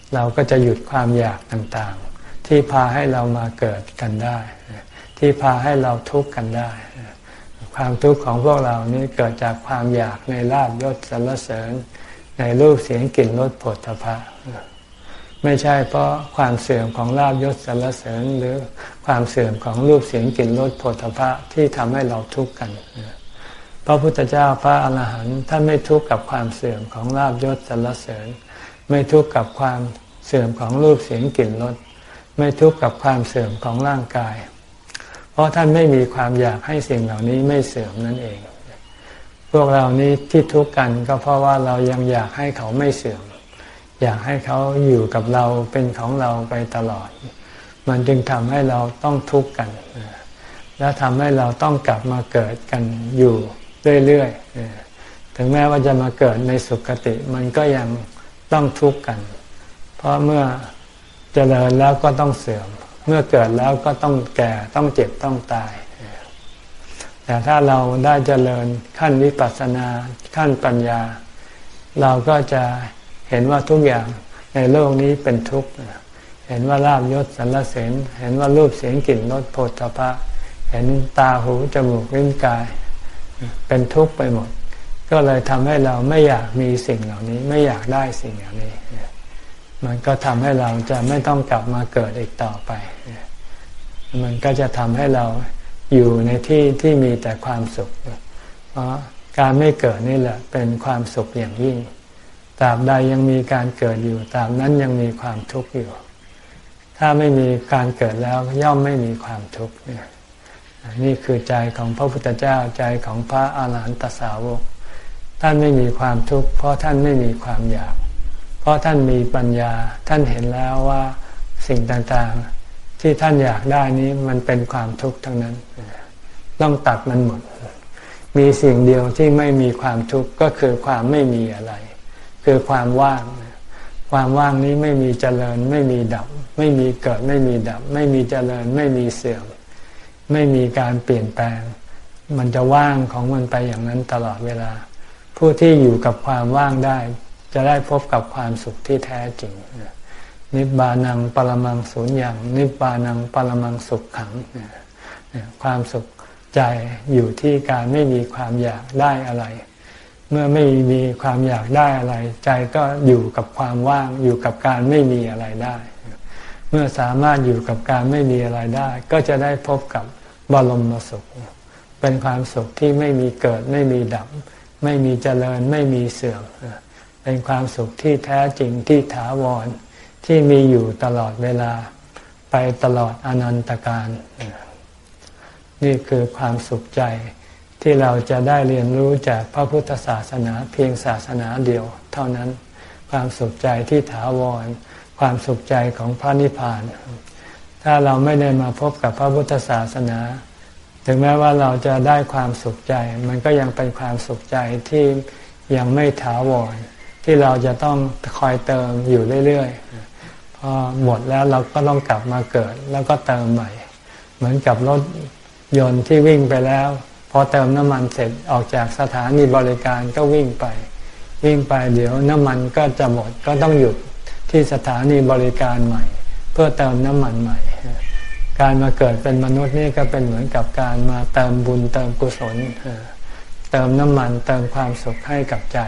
เราก็จะหยุดความอยากต่างๆที่พาให้เรามาเกิดกันได้ที่พาให้เราทุกข์กันได้ความทุกข์ของพวกเรานี้เกิดจากความอยากในลาภยศสรรเสริญในรูปเสียงกลิ่นรสโผฏฐัพพะไม่ใช่เพราะความเสื่อมของลาภยศสรรเสริญหรือความเสื่อมของรูปเสียงกลิ่นรสโผฏฐัพพะที่ทำให้เราทุกข์กันพระพุทธเจ้าพระอรหันต์ท่านไม่ทุกข์กับความเสื่อมของลาภยศสรรเสริญไม่ทุกข์กับความเสื่อมของรูปเสียงกลิ่นรสไม่ทุกข์กับความเสื่อมของร่างกายเพราะท่านไม่มีความอยากให้สิ่งเหล่านี้ไม่เสื่อมนั่นเองพวกเรานี้ที่ทุกข์กันก็เพราะว่าเรายังอยากให้เขาไม่เสื่อมอยากให้เขาอยู่กับเราเป็นของเราไปตลอดมันจึงทำให้เราต้องทุกข์กันและทำให้เราต้องกลับมาเกิดกันอยู่เรื่อยๆถึงแม้ว่าจะมาเกิดในสุคติมันก็ยังต้องทุกข์กันเพราะเมื่อเจริญแล้วก็ต้องเสื่อมเมื่อเกิดแล้วก็ต้องแก่ต้องเจ็บต้องตายแต่ถ้าเราได้เจริญขั้นวิปัสสนาขั้นปัญญาเราก็จะเห็นว่าทุกอย่างในโลกนี้เป็นทุกข์เห็นว่าลาภยศสรรเสริญเห็นว่ารูปเสียงกลิ่นรสโผฏฐัพพะเห็นตาหูจมูกลิ้นกายเป็นทุกข์ไปหมดก็เลยทำให้เราไม่อยากมีสิ่งเหล่านี้ไม่อยากได้สิ่งเหล่านี้มันก็ทำให้เราจะไม่ต้องกลับมาเกิดอีกต่อไปมันก็จะทำให้เราอยู่ในที่ที่มีแต่ความสุขเพราะการไม่เกิดนี่แหละเป็นความสุขอย่างยิ่งตราบใดยังมีการเกิดอยู่ตราบนั้นยังมีความทุกข์อยู่ถ้าไม่มีการเกิดแล้วย่อมไม่มีความทุกข์นี่คือใจของพระพุทธเจ้าใจของพระอาหารหันตสาวกท่านไม่มีความทุกข์เพราะท่านไม่มีความอยากเพราะท่านมีปัญญาท่านเห็นแล้วว่าสิ่งต่างๆที่ท่านอยากได้นี้มันเป็นความทุกข์ทั้งนั้นต้องตัดมันหมดมีสิ่งเดียวที่ไม่มีความทุกข์ก็คือความไม่มีอะไรคือความว่างความว่างนี้ไม่มีเจริญไม่มีดับไม่มีเกิดไม่มีดับไม่มีเจริญไม่มีเสื่อมไม่มีการเปลี่ยนแปลงมันจะว่างของมันไปอย่างนั้นตลอดเวลาผู้ที่อยู่กับความว่างได้จะได้พบกับความสุขที่แท้จริงนิบานังปรมังสุญญังนิบานังปรมังสุขขังความสุขใจอยู่ที่การไม่มีความอยากได้อะไรเมื่อไม่มีความอยากได้อะไรใจก็อยู่กับความว่างอยู่กับการไม่มีอะไรได้เมื่อสามารถอยู่กับการไม่มีอะไรได้ก็จะได้พบกับบรมสุขเป็นความสุขที่ไม่มีเกิดไม่มีดับไม่มีเจริญไม่มีเสื่อมเป็นความสุขที่แท้จริงที่ถาวรที่มีอยู่ตลอดเวลาไปตลอดอนันตกาลนี่คือความสุขใจที่เราจะได้เรียนรู้จากพระพุทธศาสนาเพียงศาสนาเดียวเท่านั้นความสุขใจที่ถาวรความสุขใจของพระนิพพานถ้าเราไม่ได้มาพบกับพระพุทธศาสนาถึงแม้ว่าเราจะได้ความสุขใจมันก็ยังเป็นความสุขใจที่ยังไม่ถาวรที่เราจะต้องคอยเติมอยู่เรื่อยๆพอหมดแล้วเราก็ต้องกลับมาเกิดแล้วก็เติมใหม่เหมือนกับรถยนต์ที่วิ่งไปแล้วพอเติมน้ำมันเสร็จออกจากสถานีบริการก็วิ่งไปวิ่งไปเดี๋ยวน้ำมันก็จะหมดก็ต้องหยุดที่สถานีบริการใหม่เพื่อเติมน้ำมันใหม่การมาเกิดเป็นมนุษย์นี่ก็เป็นเหมือนกับการมาเติมบุญเติมกุศลเติมน้ำมันเติมความสุขให้กับใจ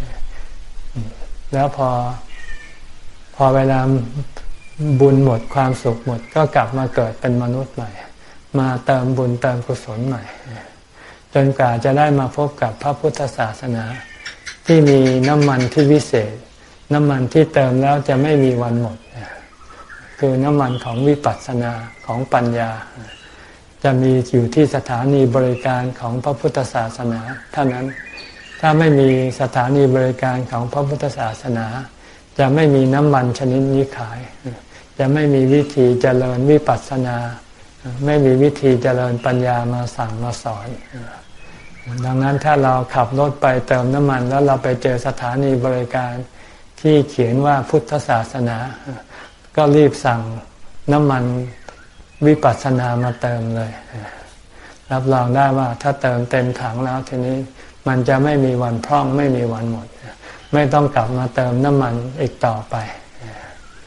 แล้วพอพอเวลาบุญหมดความสุขหมดก็กลับมาเกิดเป็นมนุษย์ใหม่มาเติมบุญเติมกุศลใหม่จนกว่าจะได้มาพบกับพระพุทธศาสนาที่มีน้ำมันที่วิเศษน้ำมันที่เติมแล้วจะไม่มีวันหมดคือน้ำมันของวิปัสสนาของปัญญาจะมีอยู่ที่สถานีบริการของพระพุทธศาสนาเท่านั้นถ้าไม่มีสถานีบริการของพระพุทธศาสนาจะไม่มีน้ำมันชนิดนี้ขายจะไม่มีวิธีเจริญวิปัสสนาไม่มีวิธีเจริญปัญญามาสั่งมาสอนดังนั้นถ้าเราขับรถไปเติมน้ำมันแล้วเราไปเจอสถานีบริการที่เขียนว่าพุทธศาสนาก็รีบสั่งน้ำมันวิปัสสนามาเติมเลยรับรองได้ว่าถ้าเติมเต็มถังแล้วทีนี้มันจะไม่มีวันพร่องไม่มีวันหมดไม่ต้องกลับมาเติมน้ำมันอีกต่อไป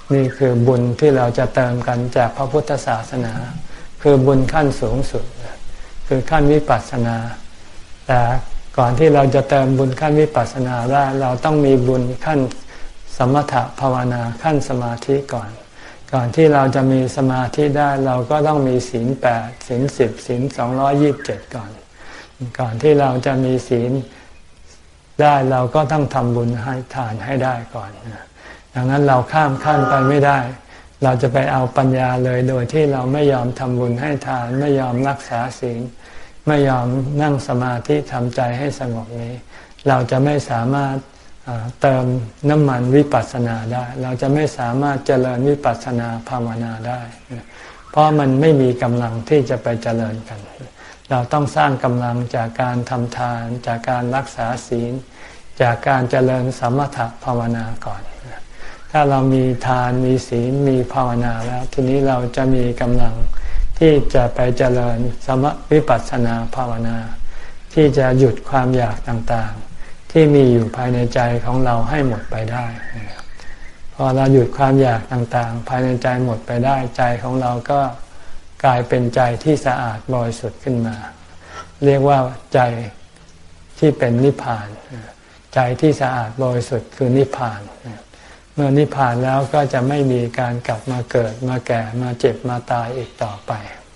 นี่คือบุญที่เราจะเติมกันจากพระพุทธศาสนาคือบุญขั้นสูงสุดคือขั้นวิปัสสนาแต่ก่อนที่เราจะเติมบุญขั้นวิปัสสนาได้เราต้องมีบุญขั้นสมถภาวนาขั้นสมาธิก่อนก่อนที่เราจะมีสมาธิได้เราก็ต้องมีศีลแปดศีลสิบศีลสองร้อยยี่สิบเจ็ดก่อนก่อนที่เราจะมีศีลได้เราก็ต้องทำบุญให้ทานให้ได้ก่อนดังนั้นเราข้ามขั้นไปไม่ได้เราจะไปเอาปัญญาเลยโดยที่เราไม่ยอมทำบุญให้ทานไม่ยอมรักษาศีลไม่ยอมนั่งสมาธิทำใจให้สงบนี้เราจะไม่สามารถเติมน้ำมันวิปัสสนาได้เราจะไม่สามารถเจริญวิปัสสนาภาวนาได้เพราะมันไม่มีกำลังที่จะไปเจริญกันเราต้องสร้างกำลังจากการทำทานจากการรักษาศีลจากการเจริญสมถภาวนาก่อนถ้าเรามีทานมีศีลมีภาวนาแล้วทีนี้เราจะมีกำลังที่จะไปเจริญสมวิปัสสนาภาวนาที่จะหยุดความอยากต่างๆที่มีอยู่ภายในใจของเราให้หมดไปได้พอเราหยุดความอยากต่างๆภายในใจหมดไปได้ใจของเราก็กลายเป็นใจที่สะอาดบริสุทธิ์ขึ้นมาเรียกว่าใจที่เป็นนิพพานใจที่สะอาดบริสุทธิ์คือนิพพานเมื่อนิพพานแล้วก็จะไม่มีการกลับมาเกิดมาแก่มาเจ็บมาตายอีกต่อไป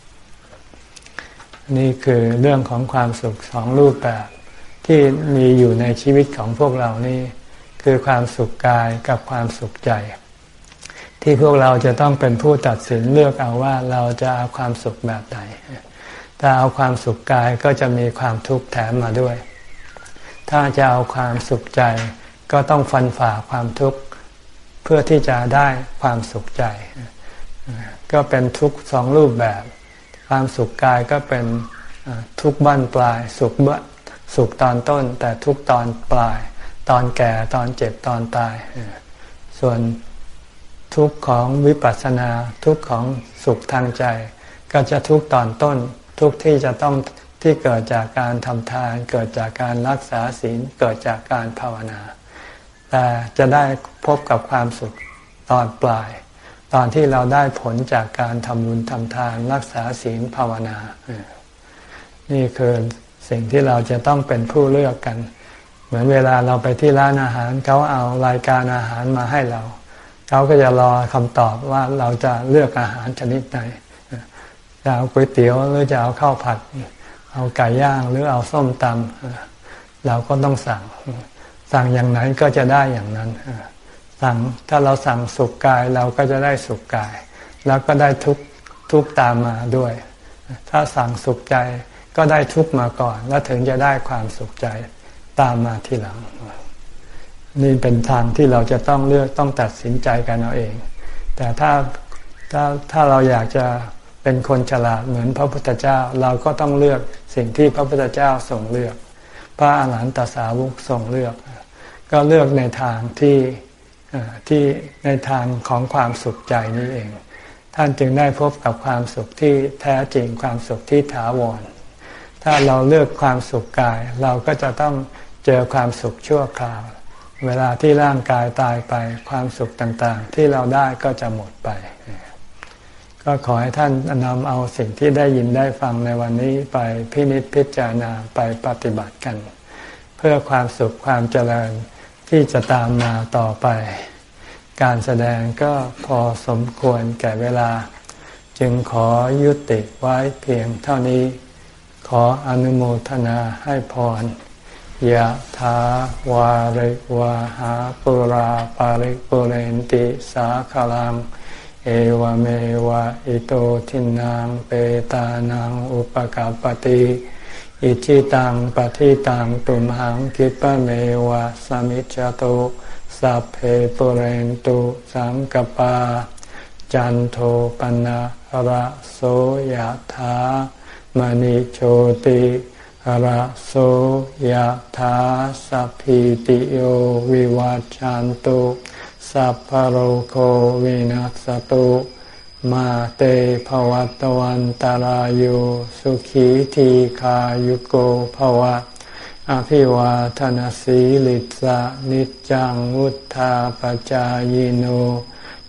นี่คือเรื่องของความสุขสองรูปแบบที่มีอยู่ในชีวิตของพวกเรานี่คือความสุขกายกับความสุขใจที่พวกเราจะต้องเป็นผู้ตัดสินเลือกเอาว่าเราจะเอาความสุขแบบไหนถ้าเอาความสุขกายก็จะมีความทุกข์แถมมาด้วยถ้าจะเอาความสุขใจก็ต้องฟันฝ่าความทุกข์เพื่อที่จะได้ความสุขใจก็เป็นทุกข์สองรูปแบบความสุขกายก็เป็นทุกข์บั้นปลายสุขเบื้อสุขตอนต้นแต่ทุกข์ตอนปลายตอนแก่ตอนเจ็บตอนตายส่วนทุกข์ของวิปัสสนาทุกข์ของสุขทางใจก็จะทุกข์ตอนต้นทุกข์ที่จะต้องที่เกิดจากการทำทานเกิดจากการรักษาศีลเกิดจากการภาวนาแต่จะได้พบกับความสุขตอนปลายตอนที่เราได้ผลจากการทำบุญทำทานรักษาศีลภาวนานี่คือสิ่งที่เราจะต้องเป็นผู้เลือกกันเหมือนเวลาเราไปที่ร้านอาหารเขาเอารายการอาหารมาให้เราเขาก็จะรอคำตอบว่าเราจะเลือกอาหารชนิดไหนจะเอาก๋วยเตี๋ยวหรือจะเอาข้าวผัดเอาไก่ย่างหรือเอาส้มตำเราก็ต้องสั่งสั่งอย่างไหนก็จะได้อย่างนั้นสั่งถ้าเราสั่งสุขกายเราก็จะได้สุขกายแล้วก็ได้ทุกทุกตามมาด้วยถ้าสั่งสุขใจก็ได้ทุกมาก่อนแล้วถึงจะได้ความสุขใจตามมาทีหลังนี่เป็นทางที่เราจะต้องเลือกต้องตัดสินใจกันเอาเองแต่ถ้าถ้าถ้าเราอยากจะเป็นคนฉลาดเหมือนพระพุทธเจ้าเราก็ต้องเลือกสิ่งที่พระพุทธเจ้าทรงเลือกพระอรหันตสาวกทรงเลือกก็เลือกในทางที่ที่ในทางของความสุขใจนี้เองท่านจึงได้พบกับความสุขที่แท้จริงความสุขที่ถาวรถ้าเราเลือกความสุขกายเราก็จะต้องเจอความสุขชั่วคราวเวลาที่ร่างกายตายไปความสุขต่างๆที่เราได้ก็จะหมดไปก็ขอให้ท่านนำเอาสิ่งที่ได้ยินได้ฟังในวันนี้ไปพินิจพิจารณาไปปฏิบัติกันเพื่อความสุขความเจริญที่จะตามมาต่อไปการแสดงก็พอสมควรแก่เวลาจึงขอยุติไว้เพียงเท่านี้ขออนุโมทนาให้พรยะถาวาริวะหาปุราปาริปุเรนติสาคลังเอวเมวะอิโตทินังเปตานังอุปกัปปติอิจิตังปฏิตังตุมหังคิปะเมวะสมิจจตุสัพเพปุเรนตุสังกปาจันโทปนะระโสยะถามณิโชติระโสยะถาสัพพิติโยวิวัจจันตุสัพพะโรโควินัสตุมาเตภวัตวันตารโยสุขีทีขายุโกภวะอภิวาทนาสีลิสะนิจจังวุธาปจายโน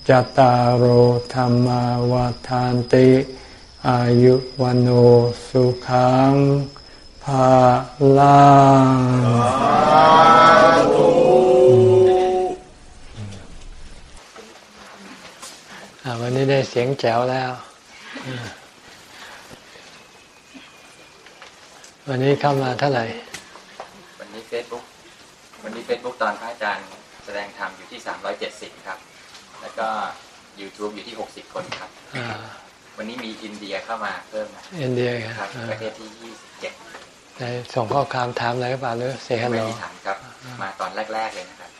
จตารโหธรรมวาทานติอายุวันโอสุขังภาลังวันนี้ได้เสียงแจ๋วแล้ววันนี้เข้ามาเท่าไหร่วันนี้เฟซบุ๊กวันนี้เฟซบุ๊กตอนพระอาจารย์แสดงธรรมอยู่ที่สามร้อยเจ็ดสิบครับแล้วก็ YouTube อยู่ที่หกสิบคนครับวันนี้มีอินเดียเข้ามาเพิ่มอินเดียครับประเทศที่ยี่สิบเจ็ดได้ส่งข้อความถามอะไรหรือเปล่าหรือเสียฮัลโหลไม่มีถามครับมาตอนแรกๆเลยนะครับ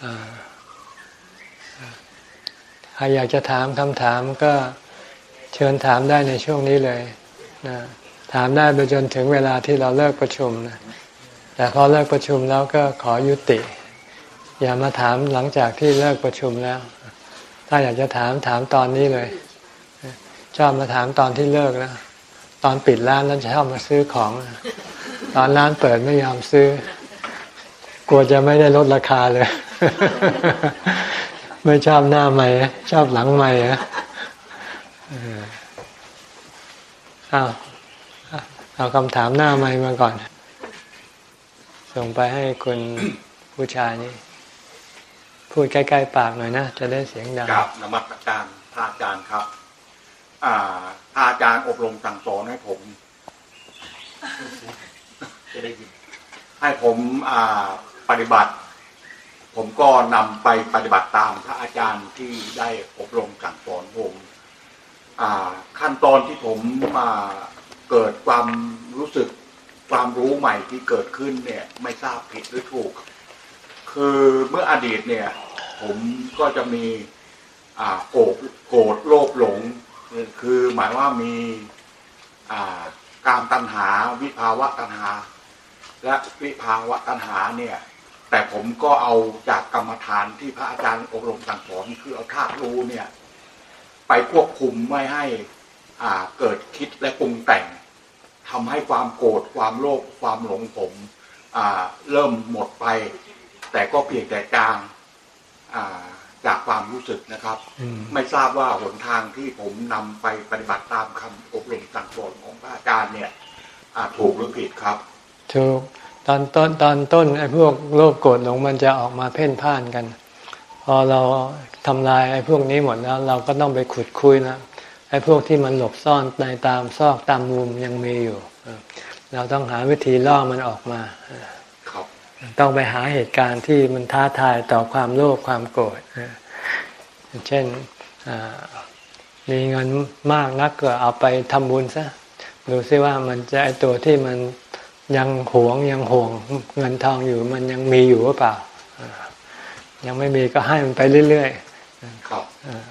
ใครอยากจะถามคำถามก็เชิญถามได้ในช่วงนี้เลยนะถามได้ไปจนถึงเวลาที่เราเลิกประชุมนะแต่พอเลิกประชุมแล้วก็ขอยุติอย่ามาถามหลังจากที่เลิกประชุมแล้วถ้าอยากจะถามถามตอนนี้เลยชอบมาถามตอนที่เลิกแล้วตอนปิดร้านแล้วชอบมาซื้อของตอนร้านเปิดไม่ยอมซื้อกลัวจะไม่ได้ลดราคาเลยไม่ชอบหน้าใหม่ชอบหลังใหม่อะเอาเอาคำถามหน้าใหม่มาก่อนส่งไปให้คุณผู้ชายนี่พูดใกล้ๆปากหน่อยนะจะได้เสียงดังกับนมัสการพระอาจารย์ครับอ่าพระอาจารย์อบรมสั่งสอนให้ผมจะได้ยินให้ผมอ่าปฏิบัติผมก็นำไปปฏิบัติตามพระอาจารย์ที่ได้อบรมสั่งสอนผมอ่าขั้นตอนที่ผมมาเกิดความรู้สึกความรู้ใหม่ที่เกิดขึ้นเนี่ยไม่ทราบผิดหรือถูกคือเมื่ออดีตเนี่ยผมก็จะมีอ่าโกรธโกรธโลภหลงคือหมายว่ามีอ่าการตัณหาวิภาวะตัณหาและวิภาวะตัณหาเนี่ยแต่ผมก็เอาจากกรรมฐานที่พระอาจารย์อบรมสั่งสอนคือเอาธาตุรู้เนี่ยไปควบคุมไม่ให้อ่าเกิดคิดและปรุงแต่งทำให้ความโกรธความโลภความหลงผมอ่าเริ่มหมดไปแต่ก็เพียงแต่จางอ่าจากความรู้สึกนะครับไม่ทราบว่าหนทางที่ผมนำไปปฏิบัติตามคำอบรมสั่งสอนของพระอาจารย์เนี่ยถูกหรือผิดครับถูกตอนต้นตอนต้นไอ้พวกโลภโกรธหลงมันจะออกมาเพ่นพ่านกันพอเราทำลายไอ้พวกนี้หมดแล้วเราก็ต้องไปขุดคุยนะไอ้พวกที่มันหลบซ่อนในตามซอกตามมุมยังมีอยู่เราต้องหาวิธีล่อมันออกมาต้องไปหาเหตุการณ์ที่มันท้าทายต่อความโลภความโกรธเช่นมีเงินมากนักก็เอาไปทำบุญซะดูซิว่ามันจะไอตัวที่มันยังหวงยังห่วงเงินทองอยู่มันยังมีอยู่หรือเปล่ายังไม่มีก็ให้มันไปเรื่อยๆครับ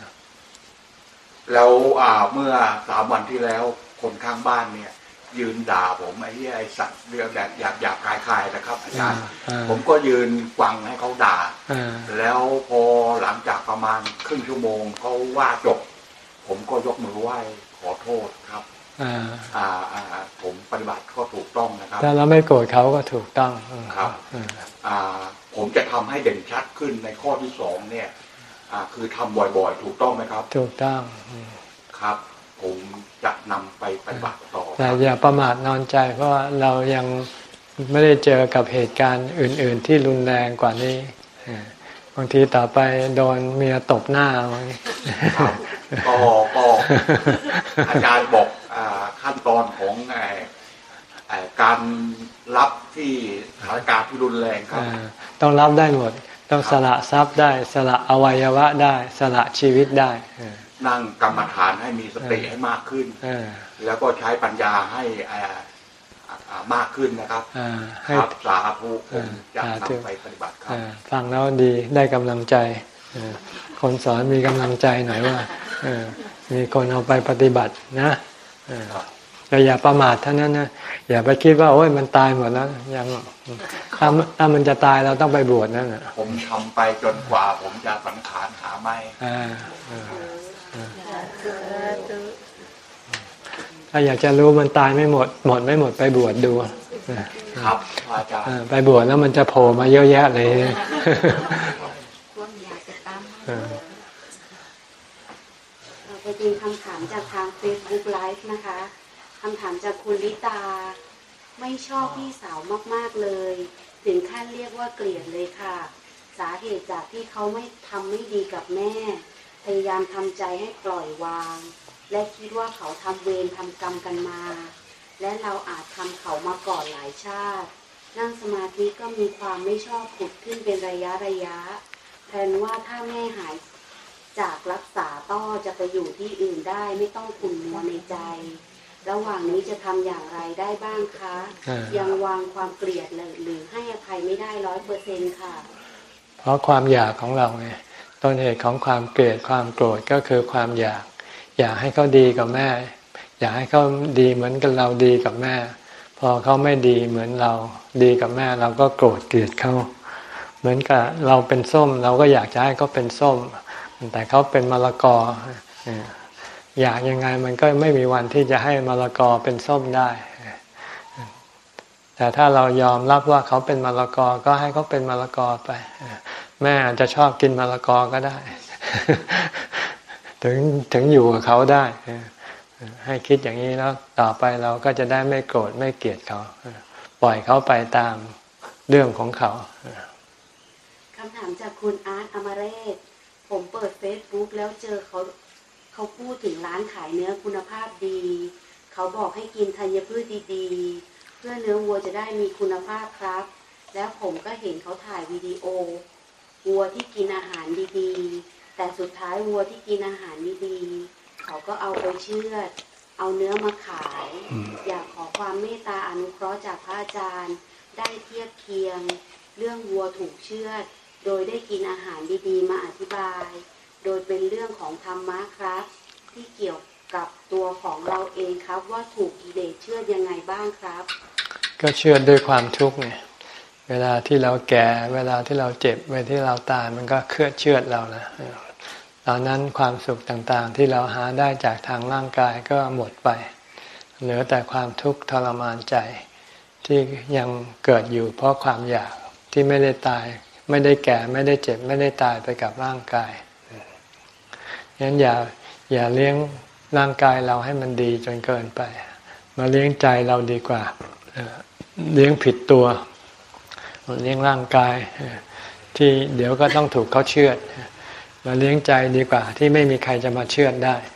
แล้วเมื่อสามวันที่แล้วคนข้างบ้านเนี่ยยืนด่าผมไอ้ไอ้สัตว์เรื่องแบบหยาบหยาบคลายๆนะครับอาจารย์ผมก็ยืนฟังให้เขาด่าแล้วพอหลังจากประมาณครึ่งชั่วโมงเขาว่าจบผมก็ยกมือไหว้ขอโทษครับอ่าอ่าผมปฏิบัติก็ถูกต้องนะครับถ้าเราไม่โกรธเขาก็ถูกต้องครับอ่าผมจะทำให้เด่นชัดขึ้นในข้อที่สองเนี่ยอ่าคือทำบ่อยๆถูกต้องไหมครับถูกต้องครับผมจะนำไปปฏิบัติต่อแต่อย่าประมาทนอนใจเพราะเรายังไม่ได้เจอกับเหตุการณ์อื่นๆที่รุนแรงกว่านี้บางทีต่อไปโดนเมียตบหน้าก็ก็อาจารย์บอกขั้นตอนของการรับที่สถานการณ์ที่รุนแรงครับต้องรับได้หมดต้องสละทรัพย์ได้สละอวัยวะได้สละชีวิตได้นั่งกรรมฐานให้มีสติให้มากขึ้นแล้วก็ใช้ปัญญาให้มากขึ้นนะครับครับสาธุผมจะนำไปปฏิบัติครับฟังแล้วดีได้กำลังใจคนสอนมีกำลังใจหน่อยว่ามีคนเอาไปปฏิบัตินะแต่อย่าประมาทเท่านั้นนะอย่าไปคิดว่าโอ้ยมันตายหมดแล้วยังถ้าถ้ามันจะตายเราต้องไปบวชนั่นแหละผมทำไปจนกว่าผมจะสังขารหาไม่ถ้าอยากจะรู้มันตายไม่หมดหมดไม่หมดไปบวชดูครับอาจารย์ไปบวชแล้วมันจะโผล่มาเยอะแยะเลยำถามจากทาง Facebook Live นะคะคำถามจากคุณลิตาไม่ชอบพี่สาวมากๆเลยถึงขั้นเรียกว่าเกลียดเลยค่ะสาเหตุจากที่เขาไม่ทำไม่ดีกับแม่พยายามทำใจให้ปล่อยวางและคิดว่าเขาทำเวรทำกรรมกันมาและเราอาจทำเขามาก่อนหลายชาตินั่งสมาธิก็มีความไม่ชอบผุดขึ้นเป็นระยะระยะแทนว่าถ้าแม่หายจากรักษาต้อจะไปอยู่ที่อื่นได้ไม่ต้องขุ่นมัวในใจระหว่างนี้จะทำอย่างไรได้บ้างคะยังวางความเกลียดเลยหรือให้อภัยไม่ได้ร้อยเปอร์เซ็นต์ค่ะเพราะความอยากของเราไงต้นเหตุของความเกลียดความโกรธก็คือความอยากอยากให้เขาดีกับแม่อยากให้เขาดีเหมือนกับเราดีกับแม่พอเขาไม่ดีเหมือนเราดีกับแม่เราก็โกรธเกลียดเขาเหมือนกับเราเป็นส้มเราก็อยากจะให้เขาเป็นส้มแต่เขาเป็นมะละกออยากยังไงมันก็ไม่มีวันที่จะให้มะละกอเป็นส้มได้แต่ถ้าเรายอมรับว่าเขาเป็นมะละกอก็ให้เขาเป็นมะละกอไปแม่อาจจะชอบกินมะละกอก็ได้ถึงถึงอยู่กับเขาได้ให้คิดอย่างนี้แล้วต่อไปเราก็จะได้ไม่โกรธไม่เกลียดเขาปล่อยเขาไปตามเรื่องของเขาคำถามจากคุณอาร์ตอมเรศผมเปิด Facebook แล้วเจอเขาเขาพูดถึงร้านขายเนื้อคุณภาพดีเขาบอกให้กินธัญพืชดีๆเพื่อเนื้อวัวจะได้มีคุณภาพครับแล้วผมก็เห็นเขาถ่ายวิดีโอวัวที่กินอาหารดีๆแต่สุดท้ายวัวที่กินอาหารดีๆเขาก็เอาไปเชือดเอาเนื้อมาขายอยากขอความเมตตาอนุเคราะห์จากพระอาจารย์ได้เทียบเคียงเรื่องวัวถูกเชือดโดยได้กินอาหารดีๆมาอธิบายโดยเป็นเรื่องของธรรมะครับที่เกี่ยวกับตัวของเราเองครับว่าถูกกิเลสเชือดยังไงบ้างครับก็เชือดด้วยความทุกข์ไงเวลาที่เราแก่เวลาที่เราเจ็บเวลาที่เราตายมันก็เคลื่อนเชือดเรานะตอนนั้นความสุขต่างๆที่เราหาได้จากทางร่างกายก็หมดไปเหลือแต่ความทุกข์ทรมานใจที่ยังเกิดอยู่เพราะความอยากที่ไม่ได้ตายไม่ได้แก่ไม่ได้เจ็บไม่ได้ตายไปกับร่างกายงั้นอย่าอย่าเลี้ยงร่างกายเราให้มันดีจนเกินไปมาเลี้ยงใจเราดีกว่าเลี้ยงผิดตัวเลี้ยงร่างกายที่เดี๋ยวก็ต้องถูกเขาเชือดมาเลี้ยงใจดีกว่าที่ไม่มีใครจะมาเชือดได้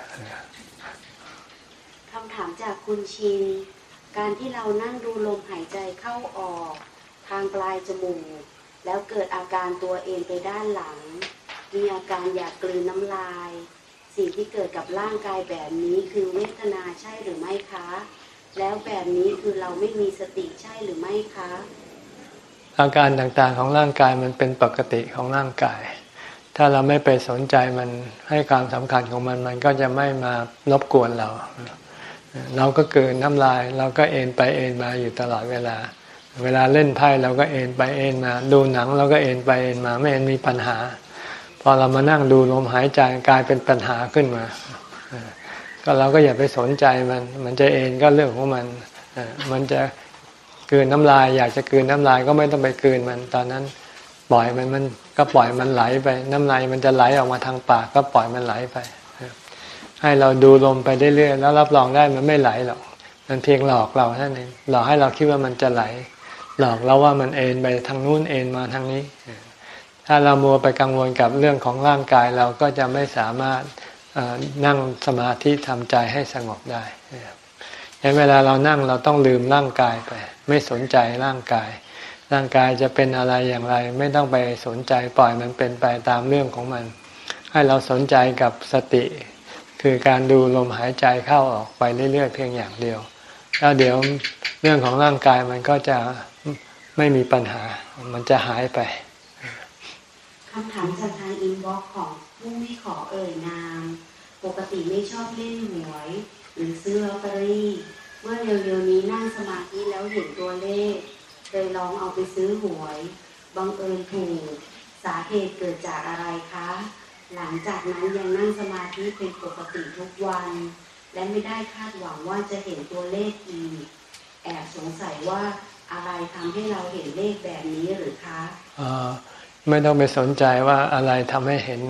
คำถามจากคุณชินการที่เรานั่งดูลมหายใจเข้าออกทางปลายจมูกแล้วเกิดอาการตัวเองไปด้านหลังมีอาการอยากกลืนน้ำลายสิ่งที่เกิดกับร่างกายแบบนี้คือเวทนาใช่หรือไม่คะแล้วแบบนี้คือเราไม่มีสติใช่หรือไม่คะอาการต่างๆของร่างกายมันเป็นปกติของร่างกายถ้าเราไม่ไปสนใจมันให้ความสำคัญของมันมันก็จะไม่มารบกวนเราเราก็กลืนน้ำลายเราก็เอนไปเอนมาอยู่ตลอดเวลาเวลาเล่นไพ่เราก็เอนไปเอนมาดูหนังเราก็เอนไปเอนมาไม่เห็นมีปัญหาพอเรามานั่งดูลมหายใจกลายเป็นปัญหาขึ้นมาก็เราก็อย่าไปสนใจมันมันจะเอนก็เรื่องของมันมันจะกลืนน้ำลายอยากจะกลืนน้ำลายก็ไม่ต้องไปกลืนมันตอนนั้นปล่อยมันมันก็ปล่อยมันไหลไปน้ำลายมันจะไหลออกมาทางปากก็ปล่อยมันไหลไปให้เราดูลมไปเรื่อยๆแล้วรับรองได้มันไม่ไหลหรอกมันเพียงหลอกเราเท่านั้นเองหลอกให้เราคิดว่ามันจะไหลหลอกเราว่ามันเอนไปทางนู้นเอนมาทางนี้ถ้าเรามัวไปกังวลกับเรื่องของร่างกายเราก็จะไม่สามารถนั่งสมาธิทำใจให้สงบได้เวลาเรานั่งเราต้องลืมร่างกายไปไม่สนใจร่างกายร่างกายจะเป็นอะไรอย่างไรไม่ต้องไปสนใจปล่อยมันเป็นไปตามเรื่องของมันให้เราสนใจกับสติคือการดูลมหายใจเข้าออกไปเรื่อยๆเพียงอย่างเดียวแล้วเดี๋ยวเรื่องของร่างกายมันก็จะไม่มีปัญหามันจะหายไปคำถามจากทางอินบ็อกซ์ของผู้ไม่ขอเอ่ยนามปกติไม่ชอบเล่นหวยหรือซื้อลอตเตอรี่เมื่อเร็วๆนี้นั่งสมาธิแล้วเห็นตัวเลขเคยลองเอาไปซื้อหวยบังเอิญถูกสาเหตุเกิดจากอะไรคะหลังจากนั้นยังนั่งสมาธิเป็นปกติทุกวันและไม่ได้คาดหวังว่าจะเห็นตัวเลขอีกแอบสงสัยว่าอะไรทำให้เราเห็นเลขแบบนี้หรือคะไม่ต้องไปสนใจว่าอะไรทำให้เห็น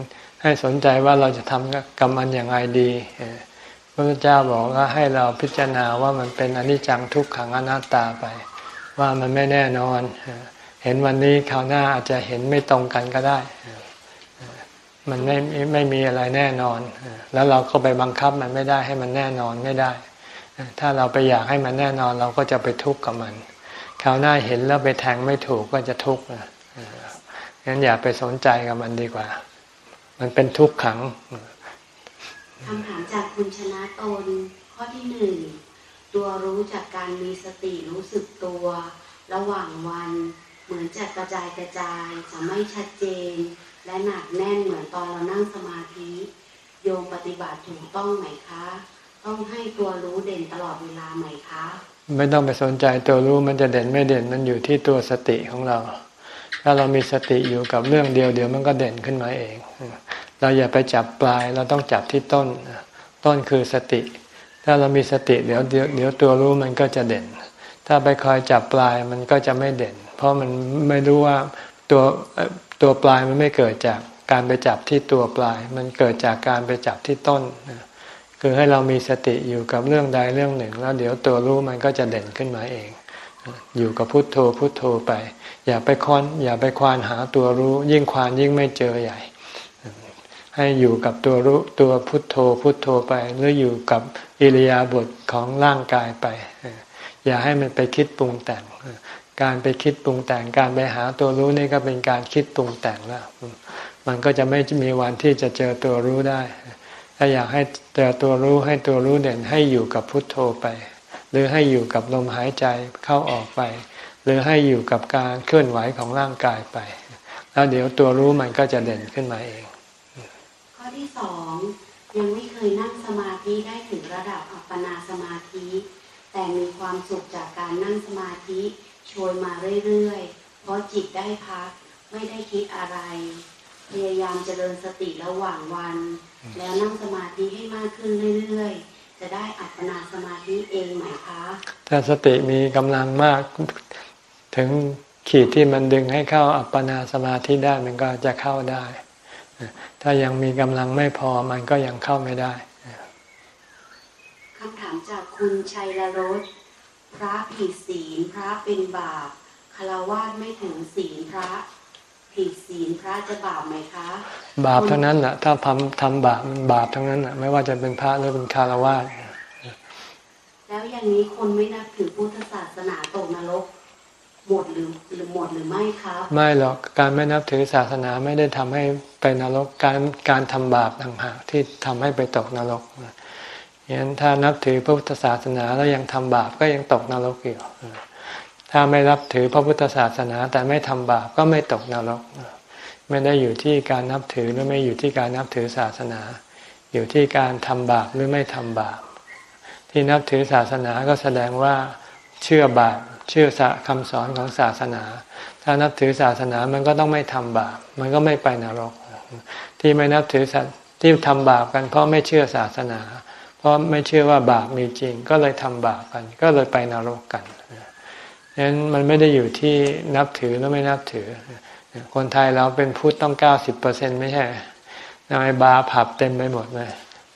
ให้สนใจว่าเราจะทำกับมันอย่างไรดีพระพุทธเจ้าบอกว่าให้เราพิจารณาว่ามันเป็นอนิจจังทุกขังอนัตตาไปว่ามันไม่แน่นอนเห็นวันนี้คราวหน้าอาจจะเห็นไม่ตรงกันก็ได้มันไม่ไม่มีอะไรแน่นอนแล้วเราก็ไปบังคับมันไม่ได้ให้มันแน่นอนไม่ได้ถ้าเราไปอยากให้มันแน่นอนเราก็จะไปทุกข์กับมันคราวหน้าเห็นแล้วไปแทงไม่ถูกก็จะทุกข์งั้นอย่าไปสนใจกับมันดีกว่ามันเป็นทุกข์ขังคำถามจากคุณชนะตนข้อที่หนึ่งตัวรู้จากการมีสติรู้สึกตัวระหว่างวันเหมือนจะกระจายกระจายจะไม่ชัดเจนและหนักแน่นเหมือนตอนเรานั่งสมาธิโยมปฏิบัติถูกต้องไหมคะต้องให้ตัวรู้เด่นตลอดเวลาไหมคะไม่ต้องไปสนใจตัวรู้มันจะเด่นไม่เด่นมันอยู่ที่ตัวสติของเราถ้าเรามีสติอยู่กับเรื่องเดียวเดี๋ยวมันก็เด่นขึ้นมาเองเราอย่าไปจับปลายเราต้องจับที่ต้นต้นคือสติถ้าเรามีสติเดี๋ยวเดี๋ยวเดี๋ยวตัวรู้มันก็จะเด่นถ้าไปคอยจับปลายมันก็จะไม่เด่นเพราะมันไม่รู้ว่าตัวตัวปลายมันไม่เกิดจากการไปจับที่ตัวปลายมันเกิดจากการไปจับที่ต้นคือให้เรามีสติอยู่กับเรื่องใดเรื่องหนึ่งแล้วเดี๋ยวตัวรู้มันก็จะเด่นขึ้นมาเองอยู่กับพุทโธพุทโธไปอย่าไปค้นอย่าไปควานหาตัวรู้ยิ่งควานยิ่งไม่เจอใหญ่ให้อยู่กับตัวรู้ตัวพุทโธพุทโธไปหรืออยู่กับอิริยาบถของร่างกายไปอย่าให้มันไปคิดปรุงแต่งการไปคิดปรุงแต่งการไปหาตัวรู้นี่ก็เป็นการคิดปรุงแต่งแล้วมันก็จะไม่มีวันที่จะเจอตัวรู้ได้ถ้าอยากให้เจอตัวรู้ให้ตัวรู้เด่นให้อยู่กับพุทโธไปหรือให้อยู่กับลมหายใจเข้าออกไปหรือให้อยู่กับการเคลื่อนไหวของร่างกายไปแล้วเดี๋ยวตัวรู้มันก็จะเด่นขึ้นมาเองข้อที่สองยังไม่เคยนั่งสมาธิได้ถึงระดับอัปปนาสมาธิแต่มีความสุขจากการนั่งสมาธิโชยมาเรื่อยๆเพราะจิตได้พักไม่ได้คิดอะไรพยายามเจริญสติระหว่างวันแล้วนั่งสมาธิให้มากขึ้นเรื่อยๆจะได้อัปปนาสมาธิเองไหมคะถ้าสติมีกำลังมากถึงขีดที่มันดึงให้เข้าอัปปนาสมาธิได้มันก็จะเข้าได้ถ้ายังมีกำลังไม่พอมันก็ยังเข้าไม่ได้คำถามจากคุณชัยรสพระผิดศีลพระเป็นบาปฆราวาสไม่ถึงศีลพระผิดศีลพระจะบาปไหมคะบาปทั้งนั้นแหละถ้าทำทำบาปมันบาปทั้งนั้นแหละไม่ว่าจะเป็นพระหรือเป็นฆราวาสแล้วอย่างนี้คนไม่นับถือพุทธศาสนาตกนรกหมดหรือหรือหมดหรือไม่ครับไม่หรอกการไม่นับถือศาสนาไม่ได้ทำให้ไปนรกการการทำบาปต่างหากที่ทำให้ไปตกนรกอย่างนั้นถ้านับถือพระพุทธศาสนาแล้วยังทำบาปก็ยังตกนรกอยู่ถ้าไม่นับถือพระพุทธศาสนาแต่ไม่ทำบาปก็ไม่ตกนรกไม่ได้อยู่ที่การนับถือหรือไม่อยู่ที่การนับถือศาสนาอยู่ที่การทำบาปหรือไม่ทำบาปที่นับถือศาสนาก็แสดงว่าเชื่อบาปเชื่อคำสอนของศาสนาถ้านับถือศาสนามันก็ต้องไม่ทำบาปมันก็ไม่ไปนรกที่ไม่นับถือที่ทำบาปกันเพราะไม่เชื่อศาสนาเพราะไม่เชื่อว่าบาปมีจริงก็เลยทำบาปกันก็เลยไปนรกกันฉะนั้นมันไม่ได้อยู่ที่นับถือหรือไม่นับถือคนไทยเราเป็นพุทธต้องเก้าสิบเปอร์เซ็นต์ไม่ใช่ในบาร์ผับเต็มไปหมดเลย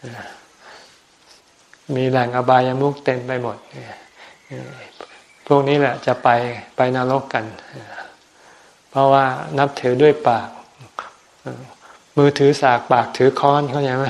มีแหล่งอบายามุขเต็มไปหมดพวกนี้แหละจะไปไปนรกกันเพราะว่านับถือด้วยปากมือถือสากปากถือค้อนเข้าใจไหม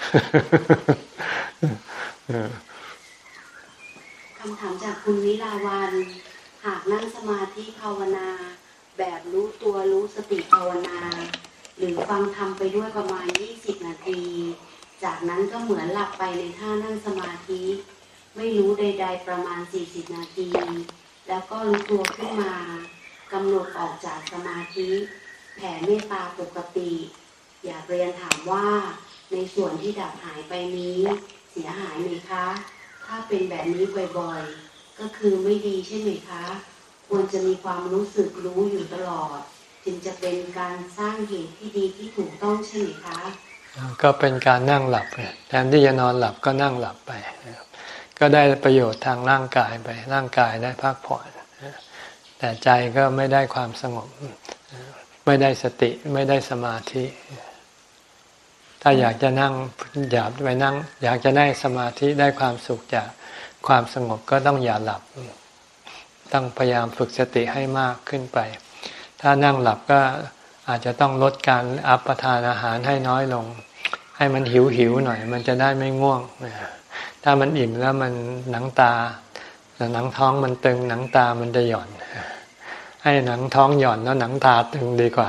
คำถามจากคุณวิลาวันหากนั่งสมาธิภาวนาแบบรู้ตัวรู้สติภาวนาหรือฟังธรรมไปด้วยประมาณยี่สิบนาทีจากนั้นก็เหมือนหลับไปในท่านั่งสมาธิไม่รู้ใดๆประมาณสี่สิบนาทีแล้วก็รู้ตัวขึ้นมากำหนดออกจากสมาธิแผ่เมตตาปกติอยากเรียนถามว่าในส่วนที่ดับหายไปนี้เสียหายไหมคะถ้าเป็นแบบนี้บ่อยๆก็คือไม่ดีใช่ไหมคะควรจะมีความรู้สึกรู้อยู่ตลอดจึงจะเป็นการสร้างเหตุที่ดีที่ถูกต้องใช่ไหมคะก็เป็นการนั่งหลับแทนที่จะนอนหลับก็นั่งหลับไปก็ได้ประโยชน์ทางร่างกายไปร่างกายได้พักผ่อนแต่ใจก็ไม่ได้ความสงบไม่ได้สติไม่ได้สมาธิถ้าอยากจะนั่งอยากไปนั่งอยากจะได้สมาธิได้ความสุขจากความสงบก็ต้องอย่าหลับต้องพยายามฝึกสติให้มากขึ้นไปถ้านั่งหลับก็อาจจะต้องลดการรับประทานอาหารให้น้อยลงให้มันหิวหิวหน่อยมันจะได้ไม่ง่วงถ้ามันอิ่มแล้วมันหนังตาหนังท้องมันตึงหนังตามันจะหย่อนให้หนังท้องหย่อนแล้วหนังตาตึงดีกว่า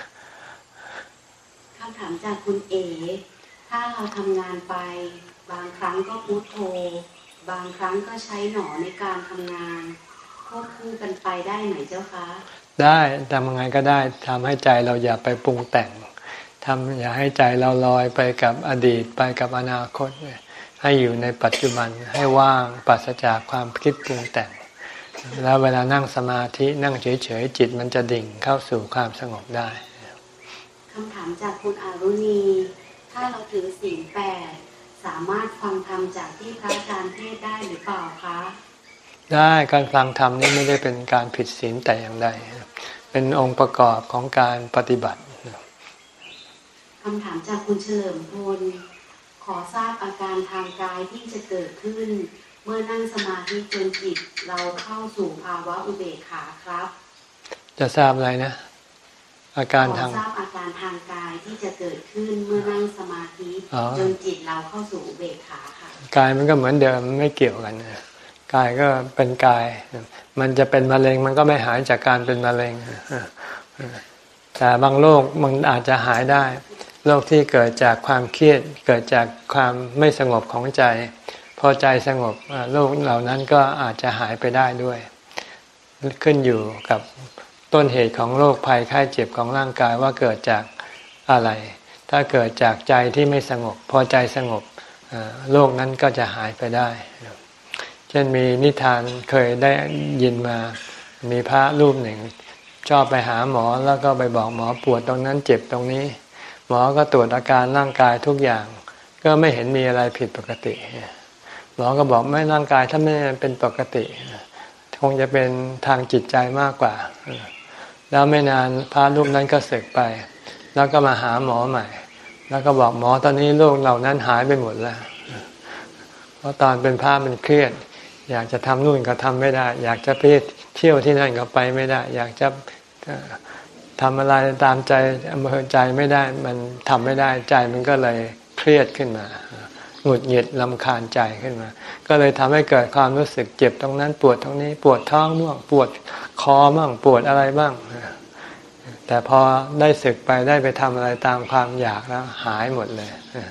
คำถามจากคุณเอถ้าเราทำงานไปบางครั้งก็พุทโธบางครั้งก็ใช้หนอในการทำงานควบคู่กันไปได้ไหมเจ้าคะได้ทำยังไงก็ได้ทำให้ใจเราอย่าไปปรุงแต่งทำอย่าให้ใจเราลอยไปกับอดีตไปกับอนาคตให้อยู่ในปัจจุบันให้ว่างปราศจากความคิดปรุงแต่งแล้วเวลานั่งสมาธินั่งเฉยๆจิตมันจะดิ่งเข้าสู่ความสงบได้คำถามจากคุณอารุณีถ้าเราถือศีลแปดสามารถฟังธรรมจากที่พระอาจารย์เทศได้หรือเปล่าคะได้การฟังธรรมนี่ไม่ได้เป็นการผิดศีลแต่อย่างใดเป็นองค์ประกอบของการปฏิบัติคำถามจากคุณเฉลิมพลขอทราบอาการทางกายที่จะเกิดขึ้นเมื่อนั่งสมาธิจนจิตเราเข้าสู่ภาวะอุเบกขาครับจะทราบอะไรนะอาการทางขอทราบอาการทางกายที่จะเกิดขึ้นเมื่อนั่งสมาธิจนจิตเราเข้าสู่อุเบกขาค่ะกายมันก็เหมือนเดิมไม่เกี่ยวกันนะกายก็เป็นกายมันจะเป็นมะเร็งมันก็ไม่หายจากการเป็นมะเร็งแต่บางโรคมันอาจจะหายได้โรคที่เกิดจากความเครียดเกิดจากความไม่สงบของใจพอใจสงบโรคเหล่านั้นก็อาจจะหายไปได้ด้วยขึ้นอยู่กับต้นเหตุของโรคภัยไข้เจ็บของร่างกายว่าเกิดจากอะไรถ้าเกิดจากใจที่ไม่สงบพอใจสงบโรคนั้นก็จะหายไปได้เช่นมีนิทานเคยได้ยินมามีพระรูปหนึ่งชอบไปหาหมอแล้วก็ไปบอกหมอปวดตรงนั้นเจ็บตรงนี้หมอก็ตรวจอาการร่างกายทุกอย่างก็ไม่เห็นมีอะไรผิดปกติหมอก็บอกไม่ร่างกายถ้าไม่เป็นปกติคงจะเป็นทางจิตใจมากกว่าแล้วไม่นานพระรูปนั้นก็สึกไปแล้วก็มาหาหมอใหม่แล้วก็บอกหมอตอนนี้โรคเหล่านั้นหายไปหมดแล้วเพราะตอนเป็นพระมันเครียดอยากจะทำนู่นก็ทำไม่ได้อยากจะไปเที่ยวที่นั่นก็ไปไม่ได้อยากจะทำอะไรตามใจอำเภอใจไม่ได้มันทำไม่ได้ใจมันก็เลยเครียดขึ้นมาหงุดหงิดรำคาญใจขึ้นมาก็เลยทำให้เกิดความรู้สึกเจ็บตรงนั้นปวดตรงนี้ปวดท้องบ้างปวดคอบ้างปวดอะไรบ้างแต่พอได้สึกไปได้ไปทำอะไรตามความอยากแล้วหายหมดเลย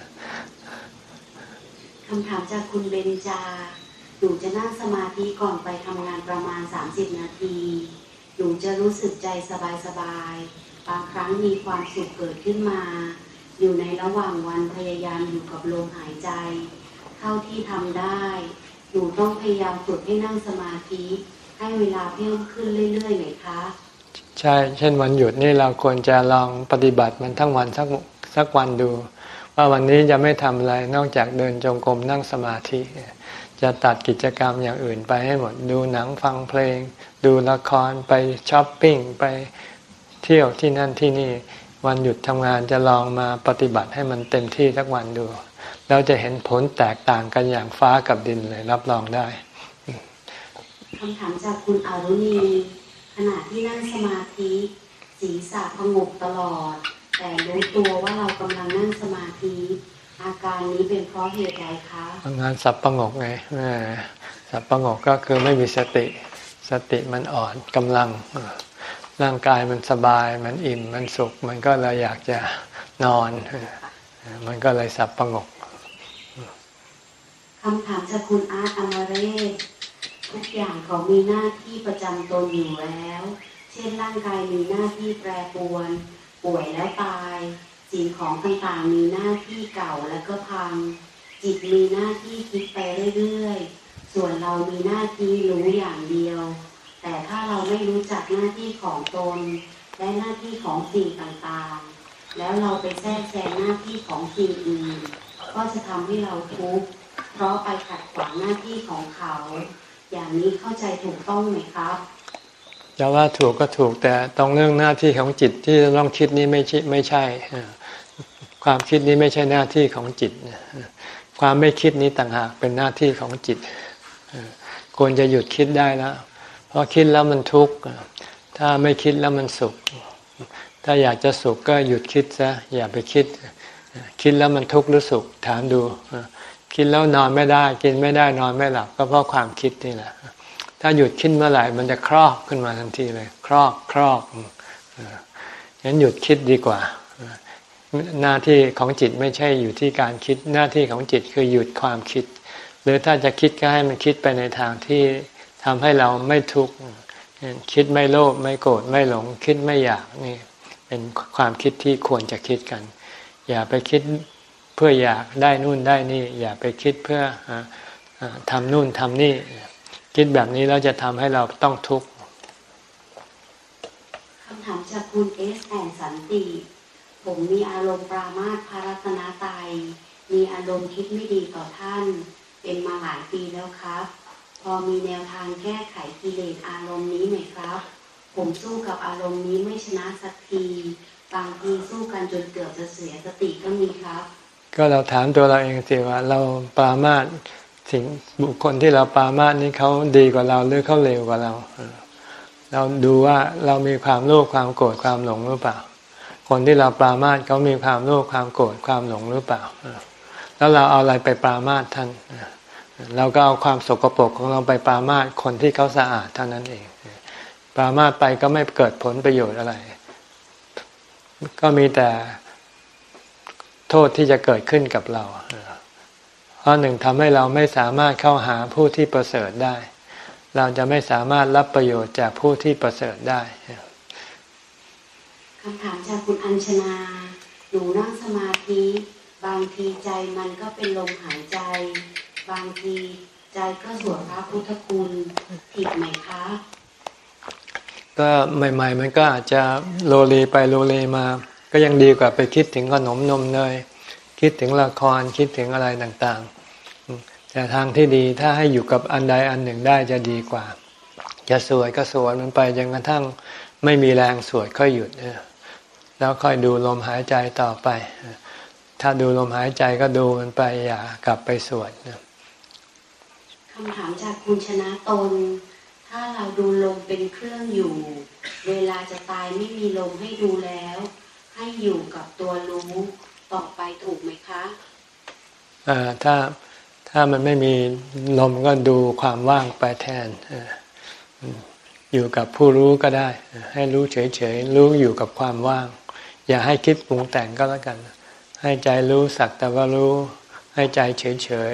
คำถามจากคุณเบญจาหนูจะนั่งสมาธิก่อนไปทำงานประมาณสามสิบนาทีหนูจะรู้สึกใจสบายๆบางครั้งมีความสุขเกิดขึ้นมาอยู่ในระหว่างวันพยายามอยู่กับลมหายใจเท่าที่ทำได้หนูต้องพยายามฝึกให้นั่งสมาธิให้เวลาเพิ่มขึ้นเรื่อยๆไหมคะใช่เช่นวันหยุดนี่เราควรจะลองปฏิบัติมันทั้งวันสักสักวันดูว่าวันนี้จะไม่ทำอะไรนอกจากเดินจงกรมนั่งสมาธิจะตัดกิจกรรมอย่างอื่นไปให้หมดดูหนังฟังเพลงดูละครไปช้อปปิ้งไปเที่ยวที่นั่นที่นี่วันหยุดทำงานจะลองมาปฏิบัติให้มันเต็มที่สักวันดูแล้วจะเห็นผลแตกต่างกันอย่างฟ้ากับดินเลยรับรองได้คำถามจากคุณอารุณีขณะที่นั่งสมาธิศีรษะสงบตลอดแต่รู้ตัวว่าเรากำลังนั่งสมาธิอาการนี้เป็นเพราะเหตุใดคะงานสับประงกไงสับประงกก็คือไม่มีสติสติมันอ่อนกำลังร่างกายมันสบายมันอิ่มมันสุขมันก็เลยอยากจะนอนมันก็เลยสับประงกคำถามจากคุณอาร์ตอมเรศทุกอย่างเขามีหน้าที่ประจำตนอยู่แล้วเช่นร่างกายมีหน้าที่แปรปรวนป่วยแล้วตายสิ่งของต่างๆมีหน้าที่เก่าแล้วก็พังจิตมีหน้าที่คิดไปเรื่อยๆส่วนเรามีหน้าที่รู้อย่างเดียวแต่ถ้าเราไม่รู้จักหน้าที่ของตนและหน้าที่ของสิ่งต่างๆแล้วเราไปแทรกแซงหน้าที่ของสิ่งอื่นก็จะทำให้เราทุกข์เพราะไปขัดขวางหน้าที่ของเขาอย่างนี้เข้าใจถูกต้องไหมครับจะว่าถูกก็ถูกแต่ตรงเรื่องหน้าที่ของจิตที่ต้องคิดนี่ไม่ใช่ไม่ใช่ความคิดนี้ไม่ใช่หน้าที่ของจิตความไม่คิดนี้ต่างหากเป็นหน้าที่ของจิตควรจะหยุดคิดได้แล้วเพราะคิดแล้วมันทุกข์ถ้าไม่คิดแล้วมันสุขถ้าอยากจะสุขก็หยุดคิดซะอย่าไปคิดคิดแล้วมันทุกข์หรือสุขถามดูคิดแล้วนอนไม่ได้กินไม่ได้นอนไม่หลับก็เพราะความคิดนี่แหละถ้าหยุดคิดเมื่อไหร่มันจะครอกขึ้นมาทันทีเลยครอกครอกงั้นหยุดคิดดีกว่าหน้าที่ของจิตไม่ใช่อยู่ที่การคิดหน้าที่ของจิตคือหยุดความคิดหรือถ้าจะคิดก็ให้มันคิดไปในทางที่ทำให้เราไม่ทุกข์คิดไม่โลภไม่โกรธไม่หลงคิดไม่อยากนี่เป็นความคิดที่ควรจะคิดกันอย่าไปคิดเพื่ออยากได้นู่นได้นี่อย่าไปคิดเพื่อทำนู่นทำนี่คิดแบบนี้แล้วจะทำให้เราต้องทุกข์คำถามจากคุณเอสแอนสันติผมมีอารมณ์ปรามาสพระรัตนตรัยมีอารมณ์คิดไม่ดีต่อท่านเป็นมาหลายปีแล้วครับพอมีแนวทางแก้ไขกิเลสอารมณ์นี้ไหมครับผมสู้กับอารมณ์นี้ไม่ชนะสักทีบางทีสู้กันจนเกือบจะเสียสติก็มีครับก็เราถามตัวเราเองสิว่าเราปรามาสสิ่งบุคคลที่เราปรามาสนี้เขาดีกว่าเราหรือเขาเลวกว่าเราเราดูว่าเรามีความโลภความโกรธความหลงหรือเปล่าคนที่เราปรามาสเขามีความโลภความโกรธความหลงหรือเปล่าแล้วเราเอาอะไรไปปรามาสท่านเราก็เอาความสกปรกของเราไปปรามาสคนที่เขาสะอาดเท่านั้นเองปรามาสไปก็ไม่เกิดผลประโยชน์อะไรก็มีแต่โทษที่จะเกิดขึ้นกับเราเพราะหนึ่งทำให้เราไม่สามารถเข้าหาผู้ที่ประเสริฐได้เราจะไม่สามารถรับประโยชน์จากผู้ที่ประเสริฐได้คำถามจากคุณอัญชนาหนูนั่งสมาธิบางทีใจมันก็เป็นลมหายใจบางทีใจก็สวดพระพุทธคุณผิดไหมคะก็ใหม่ๆมันก็อาจจะโลเลไปโลเลมาก็ยังดีกว่าไปคิดถึงขนมนมเนยคิดถึงละครคิดถึงอะไรต่างๆแต่ทางที่ดีถ้าให้อยู่กับอันใดอันหนึ่งได้จะดีกว่าจะสวดก็สวดมันไปจนกระทั่งไม่มีแรงสวดค่อยหยุดแล้วค่อยดูลมหายใจต่อไปถ้าดูลมหายใจก็ดูมันไปอย่ากลับไปสวดคำถามจากคุณชนะตนถ้าเราดูลมเป็นเครื่องอยู่เวลาจะตายไม่มีลมให้ดูแล้วให้อยู่กับตัวรู้ต่อไปถูกไหมคะอ่าถ้าถ้ามันไม่มีลมก็ดูความว่างไปแทนอยู่กับผู้รู้ก็ได้ให้รู้เฉยๆรู้อยู่กับความว่างอย่าให้คิดปรุงแต่งก็แล้วกันให้ใจรู้สักแต่ว่ารู้ให้ใจเฉย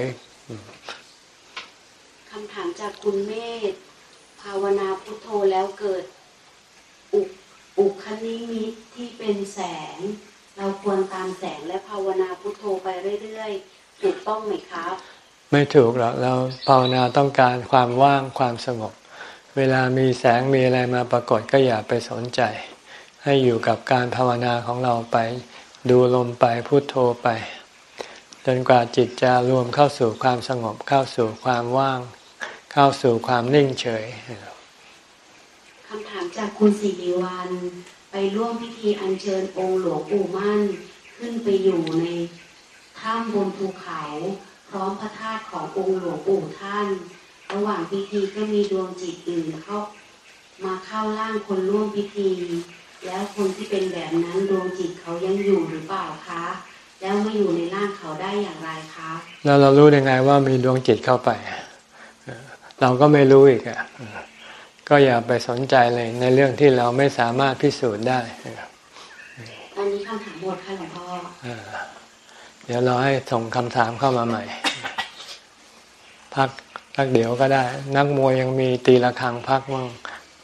ๆคำถามจากคุณเมธภาวนาพุทโธแล้วเกิดอุอุคนิมิตที่เป็นแสงเราควรตามแสงและภาวนาพุทโธไปเรื่อยๆถูกต้องไหมครับไม่ถูกหรอกเราภาวนาต้องการความว่างความสงบเวลามีแสงมีอะไรมาปรากฏก็อย่าไปสนใจให้อยู่กับการภาวนาของเราไปดูลมไปพุทโธไปจนกว่าจิตจะรวมเข้าสู่ความสงบเข้าสู่ความว่างเข้าสู่ความนิ่งเฉยคำถามจากคุณสิริวัลย์ไปร่วมพิธีอัญเชิญองค์หลวงปู่มั่นขึ้นไปอยู่ในถ้ำบนภูเขาพร้อมพระธาตุขององค์หลวงปู่ท่านระหว่างพิธีก็มีดวงจิตอื่นเข้ามาเข้าร่างคนร่วมพิธีแล้วคนที่เป็นแบบนั้นดวงจิตเขายังอยู่หรือเปล่าคะแล้วมาอยู่ในร่างเขาได้อย่างไรคะแล้วเรารู้ได้ไงว่ามีดวงจิตเข้าไปเราก็ไม่รู้อีกอ่ะก็อย่าไปสนใจเลยในเรื่องที่เราไม่สามารถพิสูจน์ได้ตอนนี้คำถามหมดค่ะหลวงพ่อเดี๋ยวเราให้ส่งคำถามเข้ามาใหม่พักพักเดี๋ยวก็ได้นักมวยยังมีตีระฆังพักมั่ง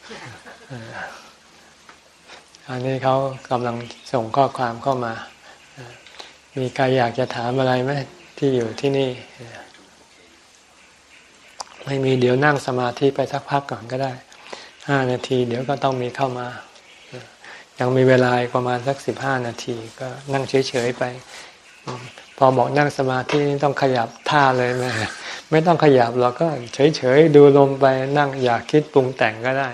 อันนี้เขากำลังส่งข้อความเข้ามามีใครอยากจะถามอะไรไหมที่อยู่ที่นี่ไม่มีเดี๋ยวนั่งสมาธิไปสักพักก่อนก็ได้ห้านาทีเดี๋ยวก็ต้องมีเข้ามายังมีเวลาประมาณสักสิบห้านาทีก็นั่งเฉยๆไปพอบอกนั่งสมาธิต้องขยับท่าเลยไหมไม่ต้องขยับเราก็เฉยๆดูลมไปนั่งอยากคิดปรุงแต่งก็ได้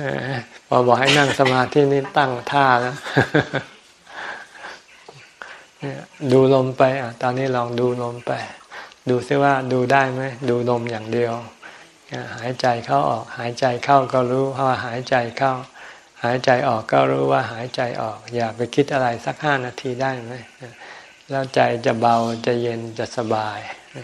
พอบอกให้นั่งสมาธินี่ตั้งท่าแล้วดูลมไปอ่ะตอนนี้ลองดูลมไปดูซิว่าดูได้ไหมดูลมอย่างเดียวหายใจเข้าออกหายใจเข้าก็รู้ว่าหายใจเข้าหายใจออกก็รู้ว่าหายใจออกอย่าไปคิดอะไรสักห้านาทีได้ไหมแล้วใจจะเบาจะเย็นจะสบาย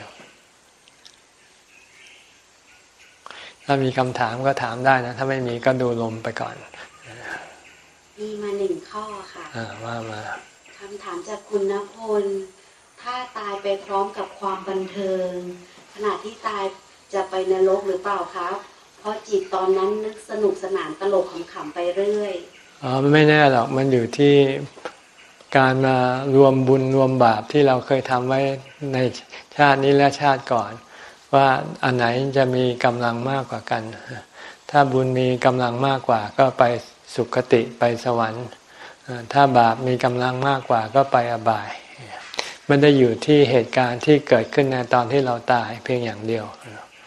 ถ้ามีคำถามก็ถามได้นะถ้าไม่มีก็ดูลมไปก่อนมีมาหนึ่งข้อค่ะว่ามาคำถามจากคุณณพลถ้าตายไปพร้อมกับความบันเทิงขณะที่ตายจะไปนรกหรือเปล่าครับเพราะจิตตอนนั้นนึกสนุกสนานตลกขำๆไปเรื่อยอ๋อไม่แน่หรอกมันอยู่ที่การมารวมบุญรวมบาปที่เราเคยทำไว้ในชาตินี้และชาติก่อนว่าอันไหนจะมีกำลังมากกว่ากันถ้าบุญมีกำลังมากกว่าก็ไปสุคติไปสวรรค์ถ้าบาปมีกำลังมากกว่าก็ไปอบายมันได้อยู่ที่เหตุการณ์ที่เกิดขึ้นในตอนที่เราตายเพียงอย่างเดียว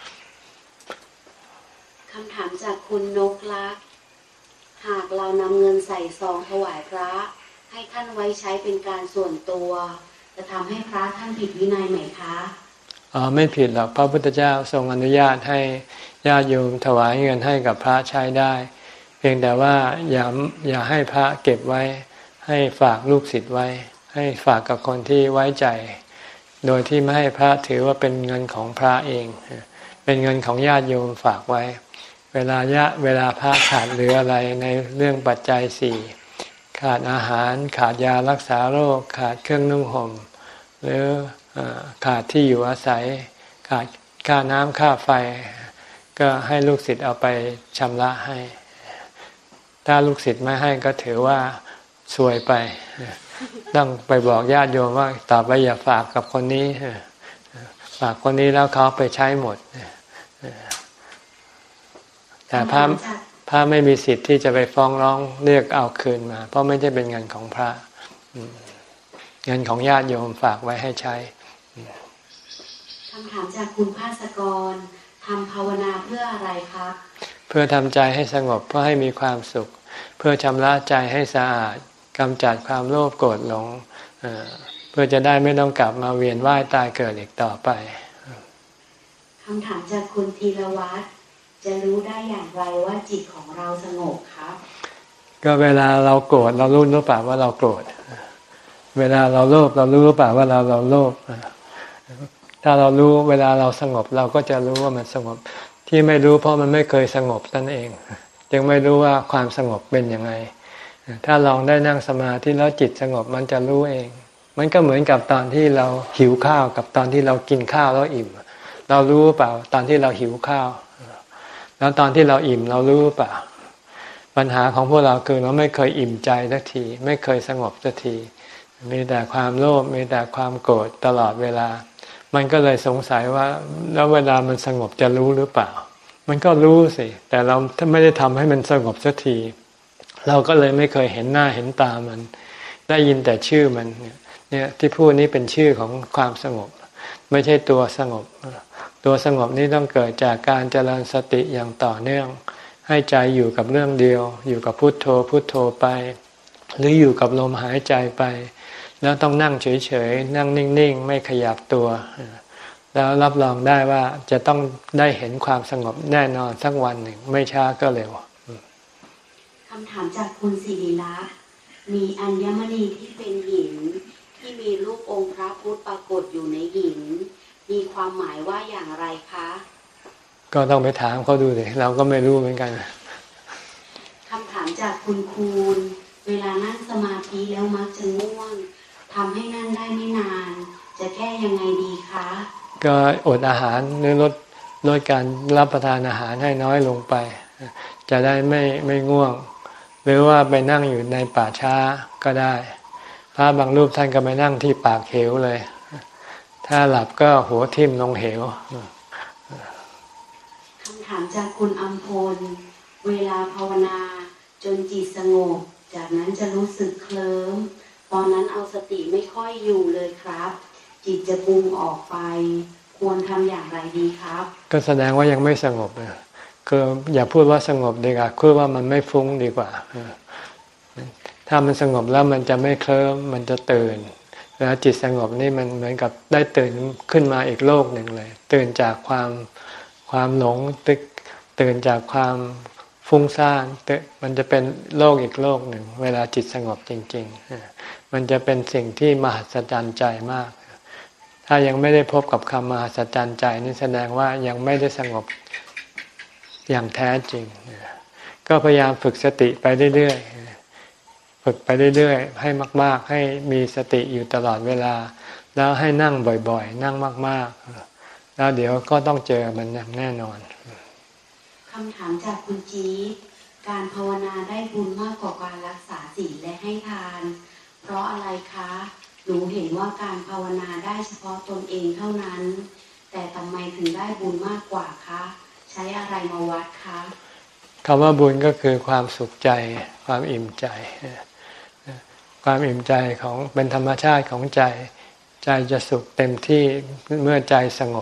คำถามจากคุณนกลักษ์หากเรานำเงินใส่ซองถวายพระให้ท่านไว้ใช้เป็นการส่วนตัวจะทำให้พระท่านผิดวินัยไหมคะอ๋อไม่ผิดหรอกพระพุทธเจ้าทรงอนุญาตให้ญาติโยมถวายเงินให้กับพระใช้ได้เพียงแต่ว่าอย่าอย่าให้พระเก็บไว้ให้ฝากลูกศิษย์ไว้ให้ฝากกับคนที่ไว้ใจโดยที่ไม่ให้พระถือว่าเป็นเงินของพระเองเป็นเงินของญาติโยมฝากไว้เวลาญาเวลาพระขาดเหลืออะไรในเรื่องปัจจัยสี่ขาดอาหารขาดยารักษาโรคขาดเครื่องนุ่งห่มหรือขาดที่อยู่อาศัยขาดค่าน้ำค่าไฟก็ให้ลูกศิษย์เอาไปชำระให้ถ้าลูกศิษย์ไม่ให้ก็ถือว่าซวยไปต้องไปบอกญาติโยมว่าต่อไปอย่าฝากกับคนนี้ฝากคนนี้แล้วเขาไปใช้หมดแต่พระพระไม่มีสิทธิ์ที่จะไปฟ้องร้องเรียกเอาคืนมาเพราะไม่ใช่เป็นเงินของพระเงินของญาติโยมฝากไว้ให้ใช้คำถามจากคุณภาสกรทำภาวนาเพื่ออะไรครับเพื่อทำใจให้สงบเพื่อให้มีความสุขเพื่อชำระใจให้สะอาดกำจัดความโลภโกรธหลงเพื่อจะได้ไม่ต้องกลับมาเวียนว่ายตายเกิดอีกต่อไปคำถามจากคุณธีรวัฒน์จะรู้ได้อย่างไรว่าจิตของเราสงบครับก็เวลาเราโกรธเรารู้หรือเปล่าว่าเราโกรธเวลาเราโลภเรารู้หรือเปล่าว่าเราเราโลภถ้าเรารู้เวลาเราสงบเราก็จะรู้ว่ามันสงบที่ไม่รู้เพราะมันไม่เคยสงบนั่นเองจึงไม่รู้ว่าความสงบเป็นยังไงถ้าลองได้นั่งสมาธิแล้วจิตสงบมันจะรู้เองมันก็เหมือนกับตอนที่เราหิวข้าวกับตอนที่เรากินข้าวแล้วอิ่มเรารู้เปล่าตอนที่เราหิวข้าวแล้วตอนที่เราอิ่มเรารู้เปล่าปัญหาของพวกเราคือเราไม่เคยอิ่มใจสักทีไม่เคยสงบสักทีมีแต่ความโลภมีแต่ความโกรธตลอดเวลามันก็เลยสงสัยว่าแล้วเวลามันสงบจะรู้หรือเปล่ามันก็รู้สิแต่เราไม่ได้ทำให้มันสงบสักทีเราก็เลยไม่เคยเห็นหน้าเห็นตามันได้ยินแต่ชื่อมันเนี่ยที่พูดนี้เป็นชื่อของความสงบไม่ใช่ตัวสงบตัวสงบนี้ต้องเกิดจากการเจริญสติอย่างต่อเนื่องให้ใจอยู่กับเรื่องเดียวอยู่กับพุทโธพุทโธไปหรืออยู่กับลมหายใจไปแล้วต้องนั่งเฉยๆนั่งนิ่งๆไม่ขยับตัวแล้วรับรองได้ว่าจะต้องได้เห็นความสงบแน่นอนสักวันหนึ่งไม่ช้าก็เร็วคำถามจากคุณศิริลักษณ์มีอัญมณีที่เป็นหินที่มีรูปองค์พระพุทธปรากฏอยู่ในหินมีความหมายว่าอย่างไรคะก็ต้องไปถามเขาดูเลยเราก็ไม่รู้เหมือนกันคำถามจากคุณคูณเวลานั่งสมาธิแล้วมักจะง่วงทำให้นั่งได้ไม่นานจะแก้ยังไงดีคะก็อดอาหารหรือลดลดการรับประทานอาหารให้น้อยลงไปจะได้ไม่ไม่ง่วงหรือว่าไปนั่งอยู่ในป่าช้าก็ได้พระบางรูปท่านก็ไปนั่งที่ปากเหวเลยถ้าหลับก็หัวทิ่มลงเหวคำถามจากคุณอัมพลเวลาภาวนาจนจิตสงบจากนั้นจะรู้สึกเคลิ้มตอนนั้นเอาสติไม่ค่อยอยู่เลยครับจิตจะปรุงออกไปควรทำอย่างไรดีครับก็แสดงว่ายังไม่สงบนะคืออย่าพูดว่าสงบดีกว่าพูดว่ามันไม่ฟุ้งดีกว่าถ้ามันสงบแล้วมันจะไม่เคลิ้มมันจะตื่นเวลาจิตสงบนี่มันเหมือนกับได้ตื่นขึ้นมาอีกโลกหนึ่งเลยตื่นจากความความหลงตึกตื่นจากความฟุ้งซ่านมันจะเป็นโลกอีกโลกหนึ่งเวลาจิตสงบจริงๆมันจะเป็นสิ่งที่มหัศจรรย์ใจมากถ้ายังไม่ได้พบกับคำมหัศจรรย์ใจนี่แสดงว่ายังไม่ได้สงบอย่างแท้จริงก็พยายามฝึกสติไปเรื่อยๆฝึกไปเรื่อยๆให้มากๆให้มีสติอยู่ตลอดเวลาแล้วให้นั่งบ่อยๆนั่งมากๆแล้วเดี๋ยวก็ต้องเจอมันอย่างแน่นอนคำถามจากคุณจี๊ดการภาวนาได้บุญมากกว่าการรักษาศีลและให้ทานเพราะอะไรคะหนูเห็นว่าการภาวนาได้เฉพาะตนเองเท่านั้นแต่ทำไมถึงได้บุญมากกว่าคะใช้อะไรมาวัดคะคำว่าบุญก็คือความสุขใจความอิ่มใจความอิ่มใจของเป็นธรรมชาติของใจใจจะสุขเต็มที่เมื่อใจสงบ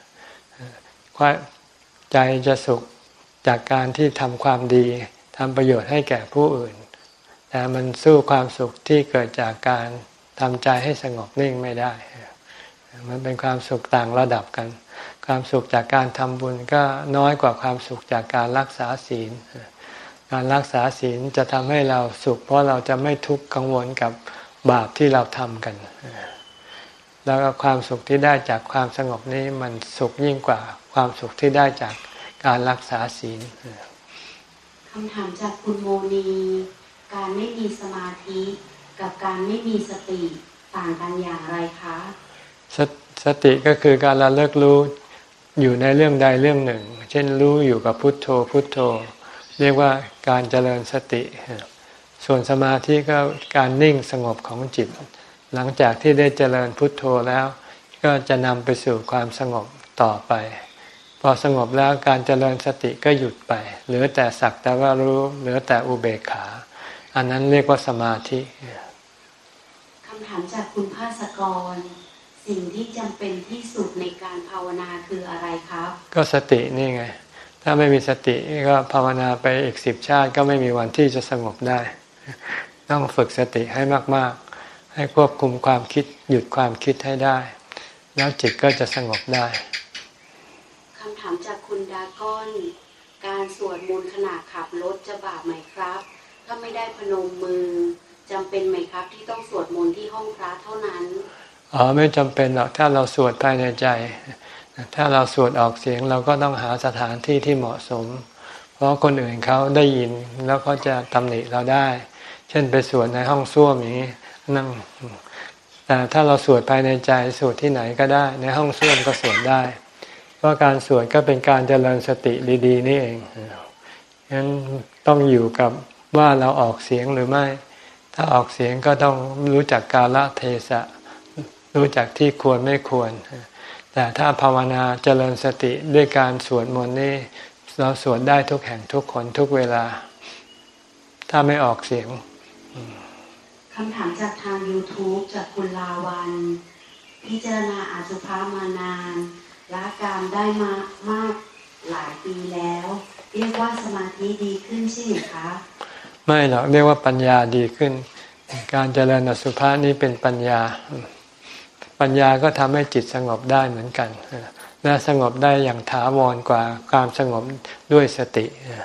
ใจจะสุขจากการที่ทำความดีทำประโยชน์ให้แก่ผู้อื่นแต่มันสู้ความสุขที่เกิดจากการทำใจให้สงบนิ่งไม่ได้มันเป็นความสุขต่างระดับกันความสุขจากการทำบุญก็น้อยกว่าความสุขจากการรักษาศีลการรักษาศีลจะทำให้เราสุขเพราะเราจะไม่ทุกข์กังวลกับบาปที่เราทำกันแล้วก็ความสุขที่ได้จากความสงบนี้มันสุขยิ่งกว่าความสุขที่ได้จากการรักษาศีลคำถามจากคุณโมนีการไม่มีสมาธิกับการไม่มีสติต่างกันอย่างไรคะส, สติก็คือการระลึกรู้อยู่ในเรื่องใดเรื่องหนึ่งเช่นรู้อยู่กับพุทโธพุทโธเรียกว่าการเจริญสติส่วนสมาธิก็การนิ่งสงบของจิตหลังจากที่ได้เจริญพุทโธแล้วก็จะนำไปสู่ความสงบต่อไปพอสงบแล้วการเจริญสติก็หยุดไปเหลือแต่สักแต่ว่ารู้เหลือแต่อุเบกขาอันนั้นเรียกว่าสมาธิคำถามจากคุณภาสกรสิ่งที่จำเป็นที่สุดในการภาวนาคืออะไรครับก็สตินี่ไงถ้าไม่มีสติก็ภาวนาไปอีกสิบชาติก็ไม่มีวันที่จะสงบได้ต้องฝึกสติให้มากๆให้ควบคุมความคิดหยุดความคิดให้ได้แล้วจิตก็จะสงบได้คำถามจากคุณดาก้อนการสวดมนต์ขณะขับรถจะบาปไหมครับถ้าไม่ได้พนมมือจำเป็นไหมครับที่ต้องสวดมนต์ที่ห้องพระเท่านั้นอ๋อไม่จำเป็นหรอกถ้าเราสวดภายในใจถ้าเราสวดออกเสียงเราก็ต้องหาสถานที่ที่เหมาะสมเพราะคนอื่นเขาได้ยินแล้วเขาจะตำหนิเราได้เช่นไปสวดในห้องส้วมอย่างนี้นั่งแต่ถ้าเราสวดภายในใจสวดที่ไหนก็ได้ในห้องส้วมก็สวดได้เพราะการสวดก็เป็นการเจริญสติดีๆนี่เองฉะนั้นต้องอยู่กับว่าเราออกเสียงหรือไม่ถ้าออกเสียงก็ต้องรู้จักกาลเทศะรู้จักที่ควรไม่ควรแต่ถ้าภาวนาเจริญสติด้วยการสวดมนต์นี่เราสวดได้ทุกแห่งทุกคนทุกเวลาถ้าไม่ออกเสียงคำถามจากทาง YouTube จากคุณลาวันพิจารณาอสุภะมานานละกามได้มามากหลายปีแล้วเรียกว่าสมาธิดีขึ้นใช่ไหมคะไม่หรอกเรียกว่าปัญญาดีขึ้นการเจริญอสุภะนี้เป็นปัญญาปัญญาก็ทำให้จิตสงบได้เหมือนกันและสงบได้อย่างถาวรกว่าความสงบด้วยสติ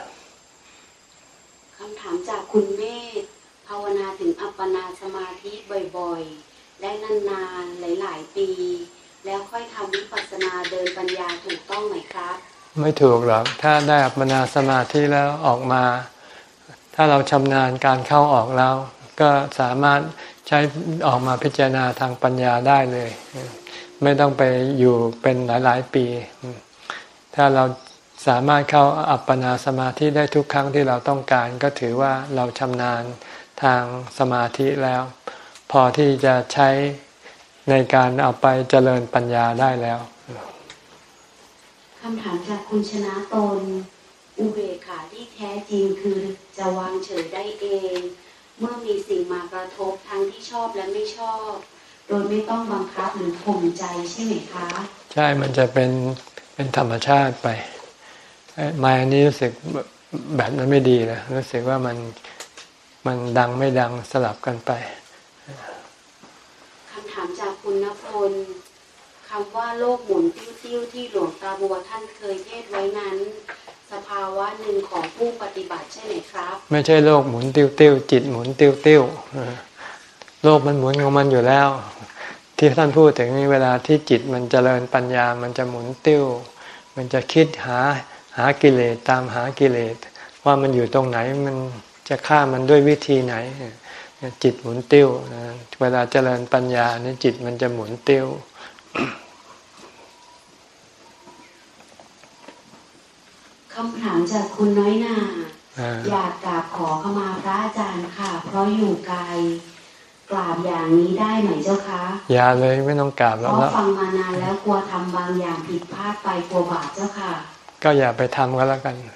คำถามจากคุณเมธภาวนาถึงอัปปนาสมาธิบ่อยๆได้นานๆหลายๆปีแล้วค่อยทำวิปัสสนาเดินปัญญาถูกต้องไหมครับไม่ถูกหรอกถ้าได้อัปปนาสมาธิแล้วออกมาถ้าเราชำนาญการเข้าออกแล้วก็สามารถใช้ออกมาพิจารณาทางปัญญาได้เลยไม่ต้องไปอยู่เป็นหลายๆปีถ้าเราสามารถเข้าอัปปนาสมาธิได้ทุกครั้งที่เราต้องการก็ถือว่าเราชำนาญทางสมาธิแล้วพอที่จะใช้ในการเอาไปเจริญปัญญาได้แล้วคำถามจากคุณชนะตนอุเบกขาที่แท้จริงคือจะวางเฉยได้เองเมื่อมีสิ่งมากระทบทั้งที่ชอบและไม่ชอบโดยไม่ต้องบังคับหรือข่มใจใช่ไหมคะใช่มันจะเป็นเป็นธรรมชาติไปมาอันนี้รู้สึกแบบนั้นไม่ดีนะรู้สึกว่ามันมันดังไม่ดังสลับกันไปคำถามคนคำว่าโลกหมุนติ้วๆที่หลวงตาบัวท่านเคยเทศไว้นั้นสภาวะหนึ่งของผู้ปฏิบัติใช่ไหมครับไม่ใช่โลกหมุนติ้วๆจิตหมุนติ้วๆโลกมันหมุนของมันอยู่แล้วที่ท่านพูดถึงเวลาที่จิตมันเจริญปัญญามันจะหมุนติ้วมันจะคิดหาหากิเลสตามหากิเลสว่ามันอยู่ตรงไหนมันจะฆ่ามันด้วยวิธีไหนจิตหมุนติ้วเวลาเจริญปัญญานี่จิตมันจะหมุนติ้วคำถามจากคุณน้อยนาอยากกราบขอขมาพระอาจารย์ค่ะเพราะอยู่ไกลกราบอย่างนี้ได้ไหมเจ้าคะอย่าเลยไม่ต้องกราบแล้วเพราะฟังมานานแล้วกลัวทำบางอย่างผิดพลาดไปกลัวบาปเจ้าค่ะก็อย่าไปทำก็แล้วกัน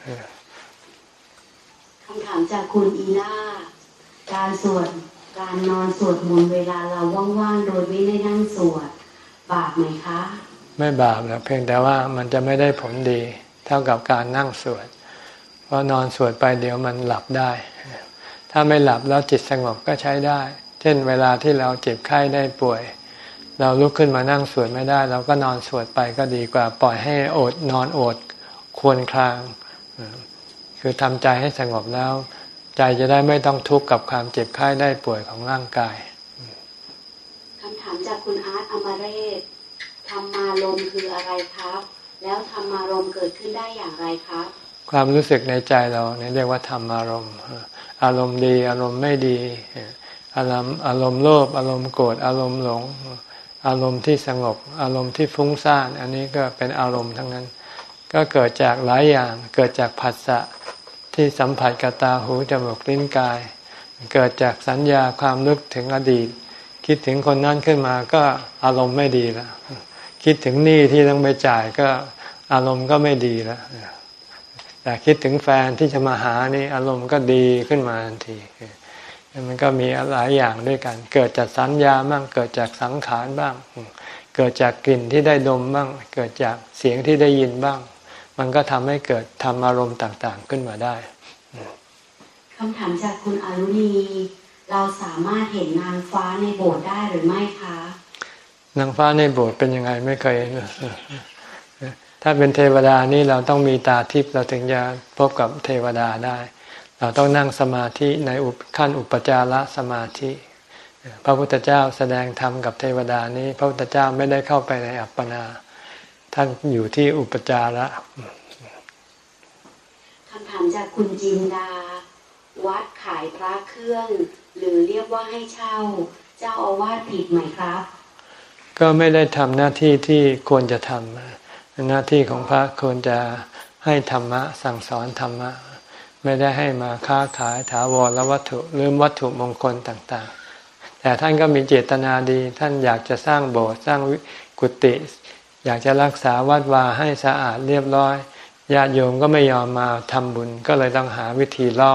คำถามจากคุณอีล่าการสวดการนอนสวดมนต์เวลาเราว่างๆโดยไม่ได้นั่งสวดบาปไหมคะไม่บาปนะเพียงแต่ว่ามันจะไม่ได้ผลดีเท่ากับการนั่งสวดเพราะนอนสวดไปเดี๋ยวมันหลับได้ถ้าไม่หลับแล้วจิตสงบก็ใช้ได้เช่นเวลาที่เราเจ็บไข้ได้ป่วยเราลุกขึ้นมานั่งสวดไม่ได้เราก็นอนสวดไปก็ดีกว่าปล่อยให้อดนอนอดควรคลางคือทำใจให้สงบแล้วใจจะได้ไม่ต้องทุกข์กับความเจ็บไข้ได้ป่วยของร่างกายคำถามจากคุณอาร์ตอมเรศธรรมารมณ์คืออะไรครับแล้วธรรมารมณ์เกิดขึ้นได้อย่างไรครับความรู้สึกในใจเราเนี่ยเรียกว่าธรรมารมณ์อารมณ์ดีอารมณ์ไม่ดีอารมณ์อารมณ์โลภอารมณ์โกรธอารมณ์หลงอารมณ์ที่สงบอารมณ์ที่ฟุ้งซ่านอันนี้ก็เป็นอารมณ์ทั้งนั้นก็เกิดจากหลายอย่างเกิดจากผัสสะที่สัมผัสกับตาหูจมูกลิ้นกายเกิดจากสัญญาความนึกถึงอดีตคิดถึงคนนั้นขึ้นมาก็อารมณ์ไม่ดีแล้วคิดถึงหนี้ที่ต้องไปจ่ายก็อารมณ์ก็ไม่ดีแล้วแต่คิดถึงแฟนที่จะมาหานี่อารมณ์ก็ดีขึ้นมาทันทีมันก็มีหลายอย่างด้วยกันเกิดจากสัญญาบ้างเกิดจากสังขารบ้างเกิดจากกลิ่นที่ได้ดมบ้างเกิดจากเสียงที่ได้ยินบ้างมันก็ทำให้เกิดธรรมอารมณ์ต่างๆขึ้นมาได้คำถามจากคุณอรุณีเราสามารถเห็นนางฟ้าในโบสถ์ได้หรือไม่คะนางฟ้าในโบสถ์เป็นยังไงไม่เคยถ้าเป็นเทวดานี่เราต้องมีตาทิพย์เราถึงจะพบกับเทวดาได้เราต้องนั่งสมาธิในขั้นอุปจารสมาธิพระพุทธเจ้าแสดงธรรมกับเทวดานี้พระพุทธเจ้าไม่ได้เข้าไปในอัปปนาท่านอยู่ที่อุปจาระคำถามจากคุณจินดาวัดขายพระเครื่องหรือเรียกว่าให้เช่าเจ้าอาวาสผิดไหมครับก็ไม่ได้ทำหน้าที่ที่ควรจะทำหน้าที่ของพระควรจะให้ธรรมะสั่งสอนธรรมะไม่ได้ให้มาค้าขายถาวรวัตถุหรือวัตถุมงคลต่างๆแต่ท่านก็มีเจตนาดีท่านอยากจะสร้างโบสถ์สร้างกุฏิอยากจะรักษาวัดวาให้สะอาดเรียบร้อยญาติโยมก็ไม่ยอมมาทำบุญก็เลยต้องหาวิธีล่อ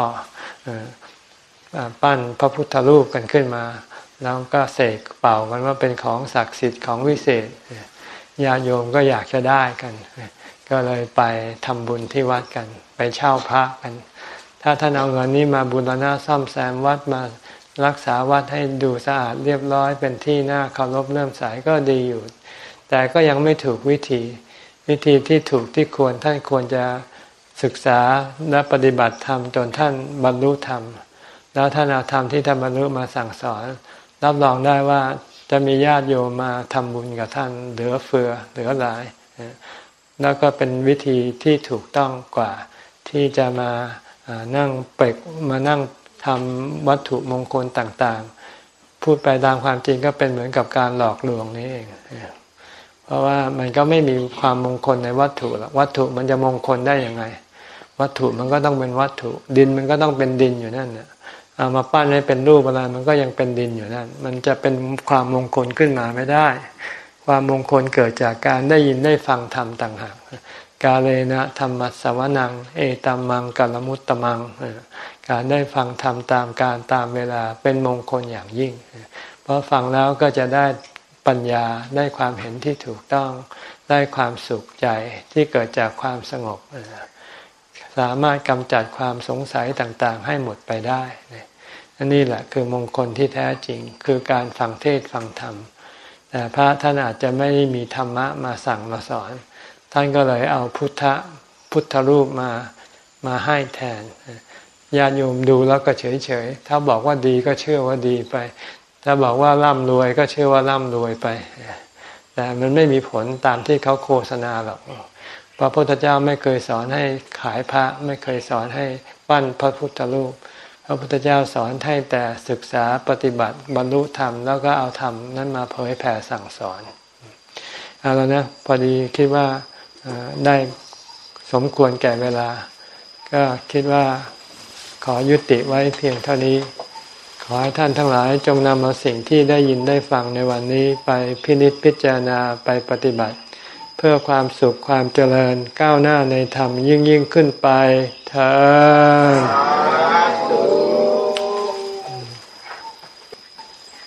ปั้นพระพุทธรูปกันขึ้นมาแล้วก็เสกเป่ากันว่าเป็นของศักดิ์สิทธิ์ของวิเศษญาติโยมก็อยากจะได้กันก็เลยไปทำบุญที่วัดกันไปเช่าพระกันถ้าท่านเอาเงินนี้มาบูรณะซ่อมแซมวัดมารักษาวัดให้ดูสะอาดเรียบร้อยเป็นที่น่าเคารพเลื่อมใสก็ดีอยู่แต่ก็ยังไม่ถูกวิธีวิธีที่ถูกที่ควรท่านควรจะศึกษาและปฏิบัติธรรมจนท่านบรรลุธรรมแล้วท่านเอาธรรมที่ท่านบรรลุมาสั่งสอนรับรองได้ว่าจะมีญาติโยมมาทำบุญกับท่านเหลือเฟือเหลือหลายแล้วก็เป็นวิธีที่ถูกต้องกว่าที่จะมานั่งเปกมานั่งทำวัตถุมงคลต่างๆพูดไปตามความจริงก็เป็นเหมือนกับการหลอกลวงนี่เองเพราะว่ามันก็ไม่มีความมงคลในวัตถุหรอกวัตถุมันจะมงคลได้ยังไงวัตถุมันก็ต้องเป็นวัตถุดินมันก็ต้องเป็นดินอยู่นั่นน่ะเอามาปั้นให้เป็นรูปอะไรมันก็ยังเป็นดินอยู่นั่นมันจะเป็นความมงคลขึ้นมาไม่ได้ความมงคลเกิดจากการได้ยินได้ฟังธรรมต่างหากกาเลนะธรรมัสสวนังเอตัมมังกัลมุตตมังการได้ฟังธรรมตามการตามเวลาเป็นมงคลอย่างยิ่งเพราะฟังแล้วก็จะได้ปัญญาได้ความเห็นที่ถูกต้องได้ความสุขใจที่เกิดจากความสงบสามารถกำจัดความสงสัยต่างๆให้หมดไปได้นี่แหละคือมงคลที่แท้จริงคือการฟังเทศน์ฟังธรรมแแต่พระท่านอาจจะไม่มีธรรมะมาสั่งมาสอนท่านก็เลยเอาพุทธพุทธรูปมามาให้แทนญาติโยมดูแล้วก็เฉยๆถ้าบอกว่าดีก็เชื่อว่าดีไปถ้าบอกว่าร่ำรวยก็เชื่อว่าร่ำรวยไปแต่มันไม่มีผลตามที่เขาโฆษณาหรอกพระพุทธเจ้าไม่เคยสอนให้ขายพระไม่เคยสอนให้ปั้นพระพุทธรูปพระพุทธเจ้าสอนให้แต่ศึกษาปฏิบัติบรรลุธรรมแล้วก็เอาธรรมนั้นมาเผยแผ่สั่งสอนเอาแล้วนะพอดีคิดว่าได้สมควรแก่เวลาก็คิดว่าขอยุติไว้เพียงเท่านี้ขอให้ท่านทั้งหลายจงนำเอาสิ่งที่ได้ยินได้ฟังในวันนี้ไปพินิจพิจารณาไปปฏิบัติเพื่อความสุขความเจริญก้าวหน้าในธรรมยิ่งยิ่งขึ้นไปเถิด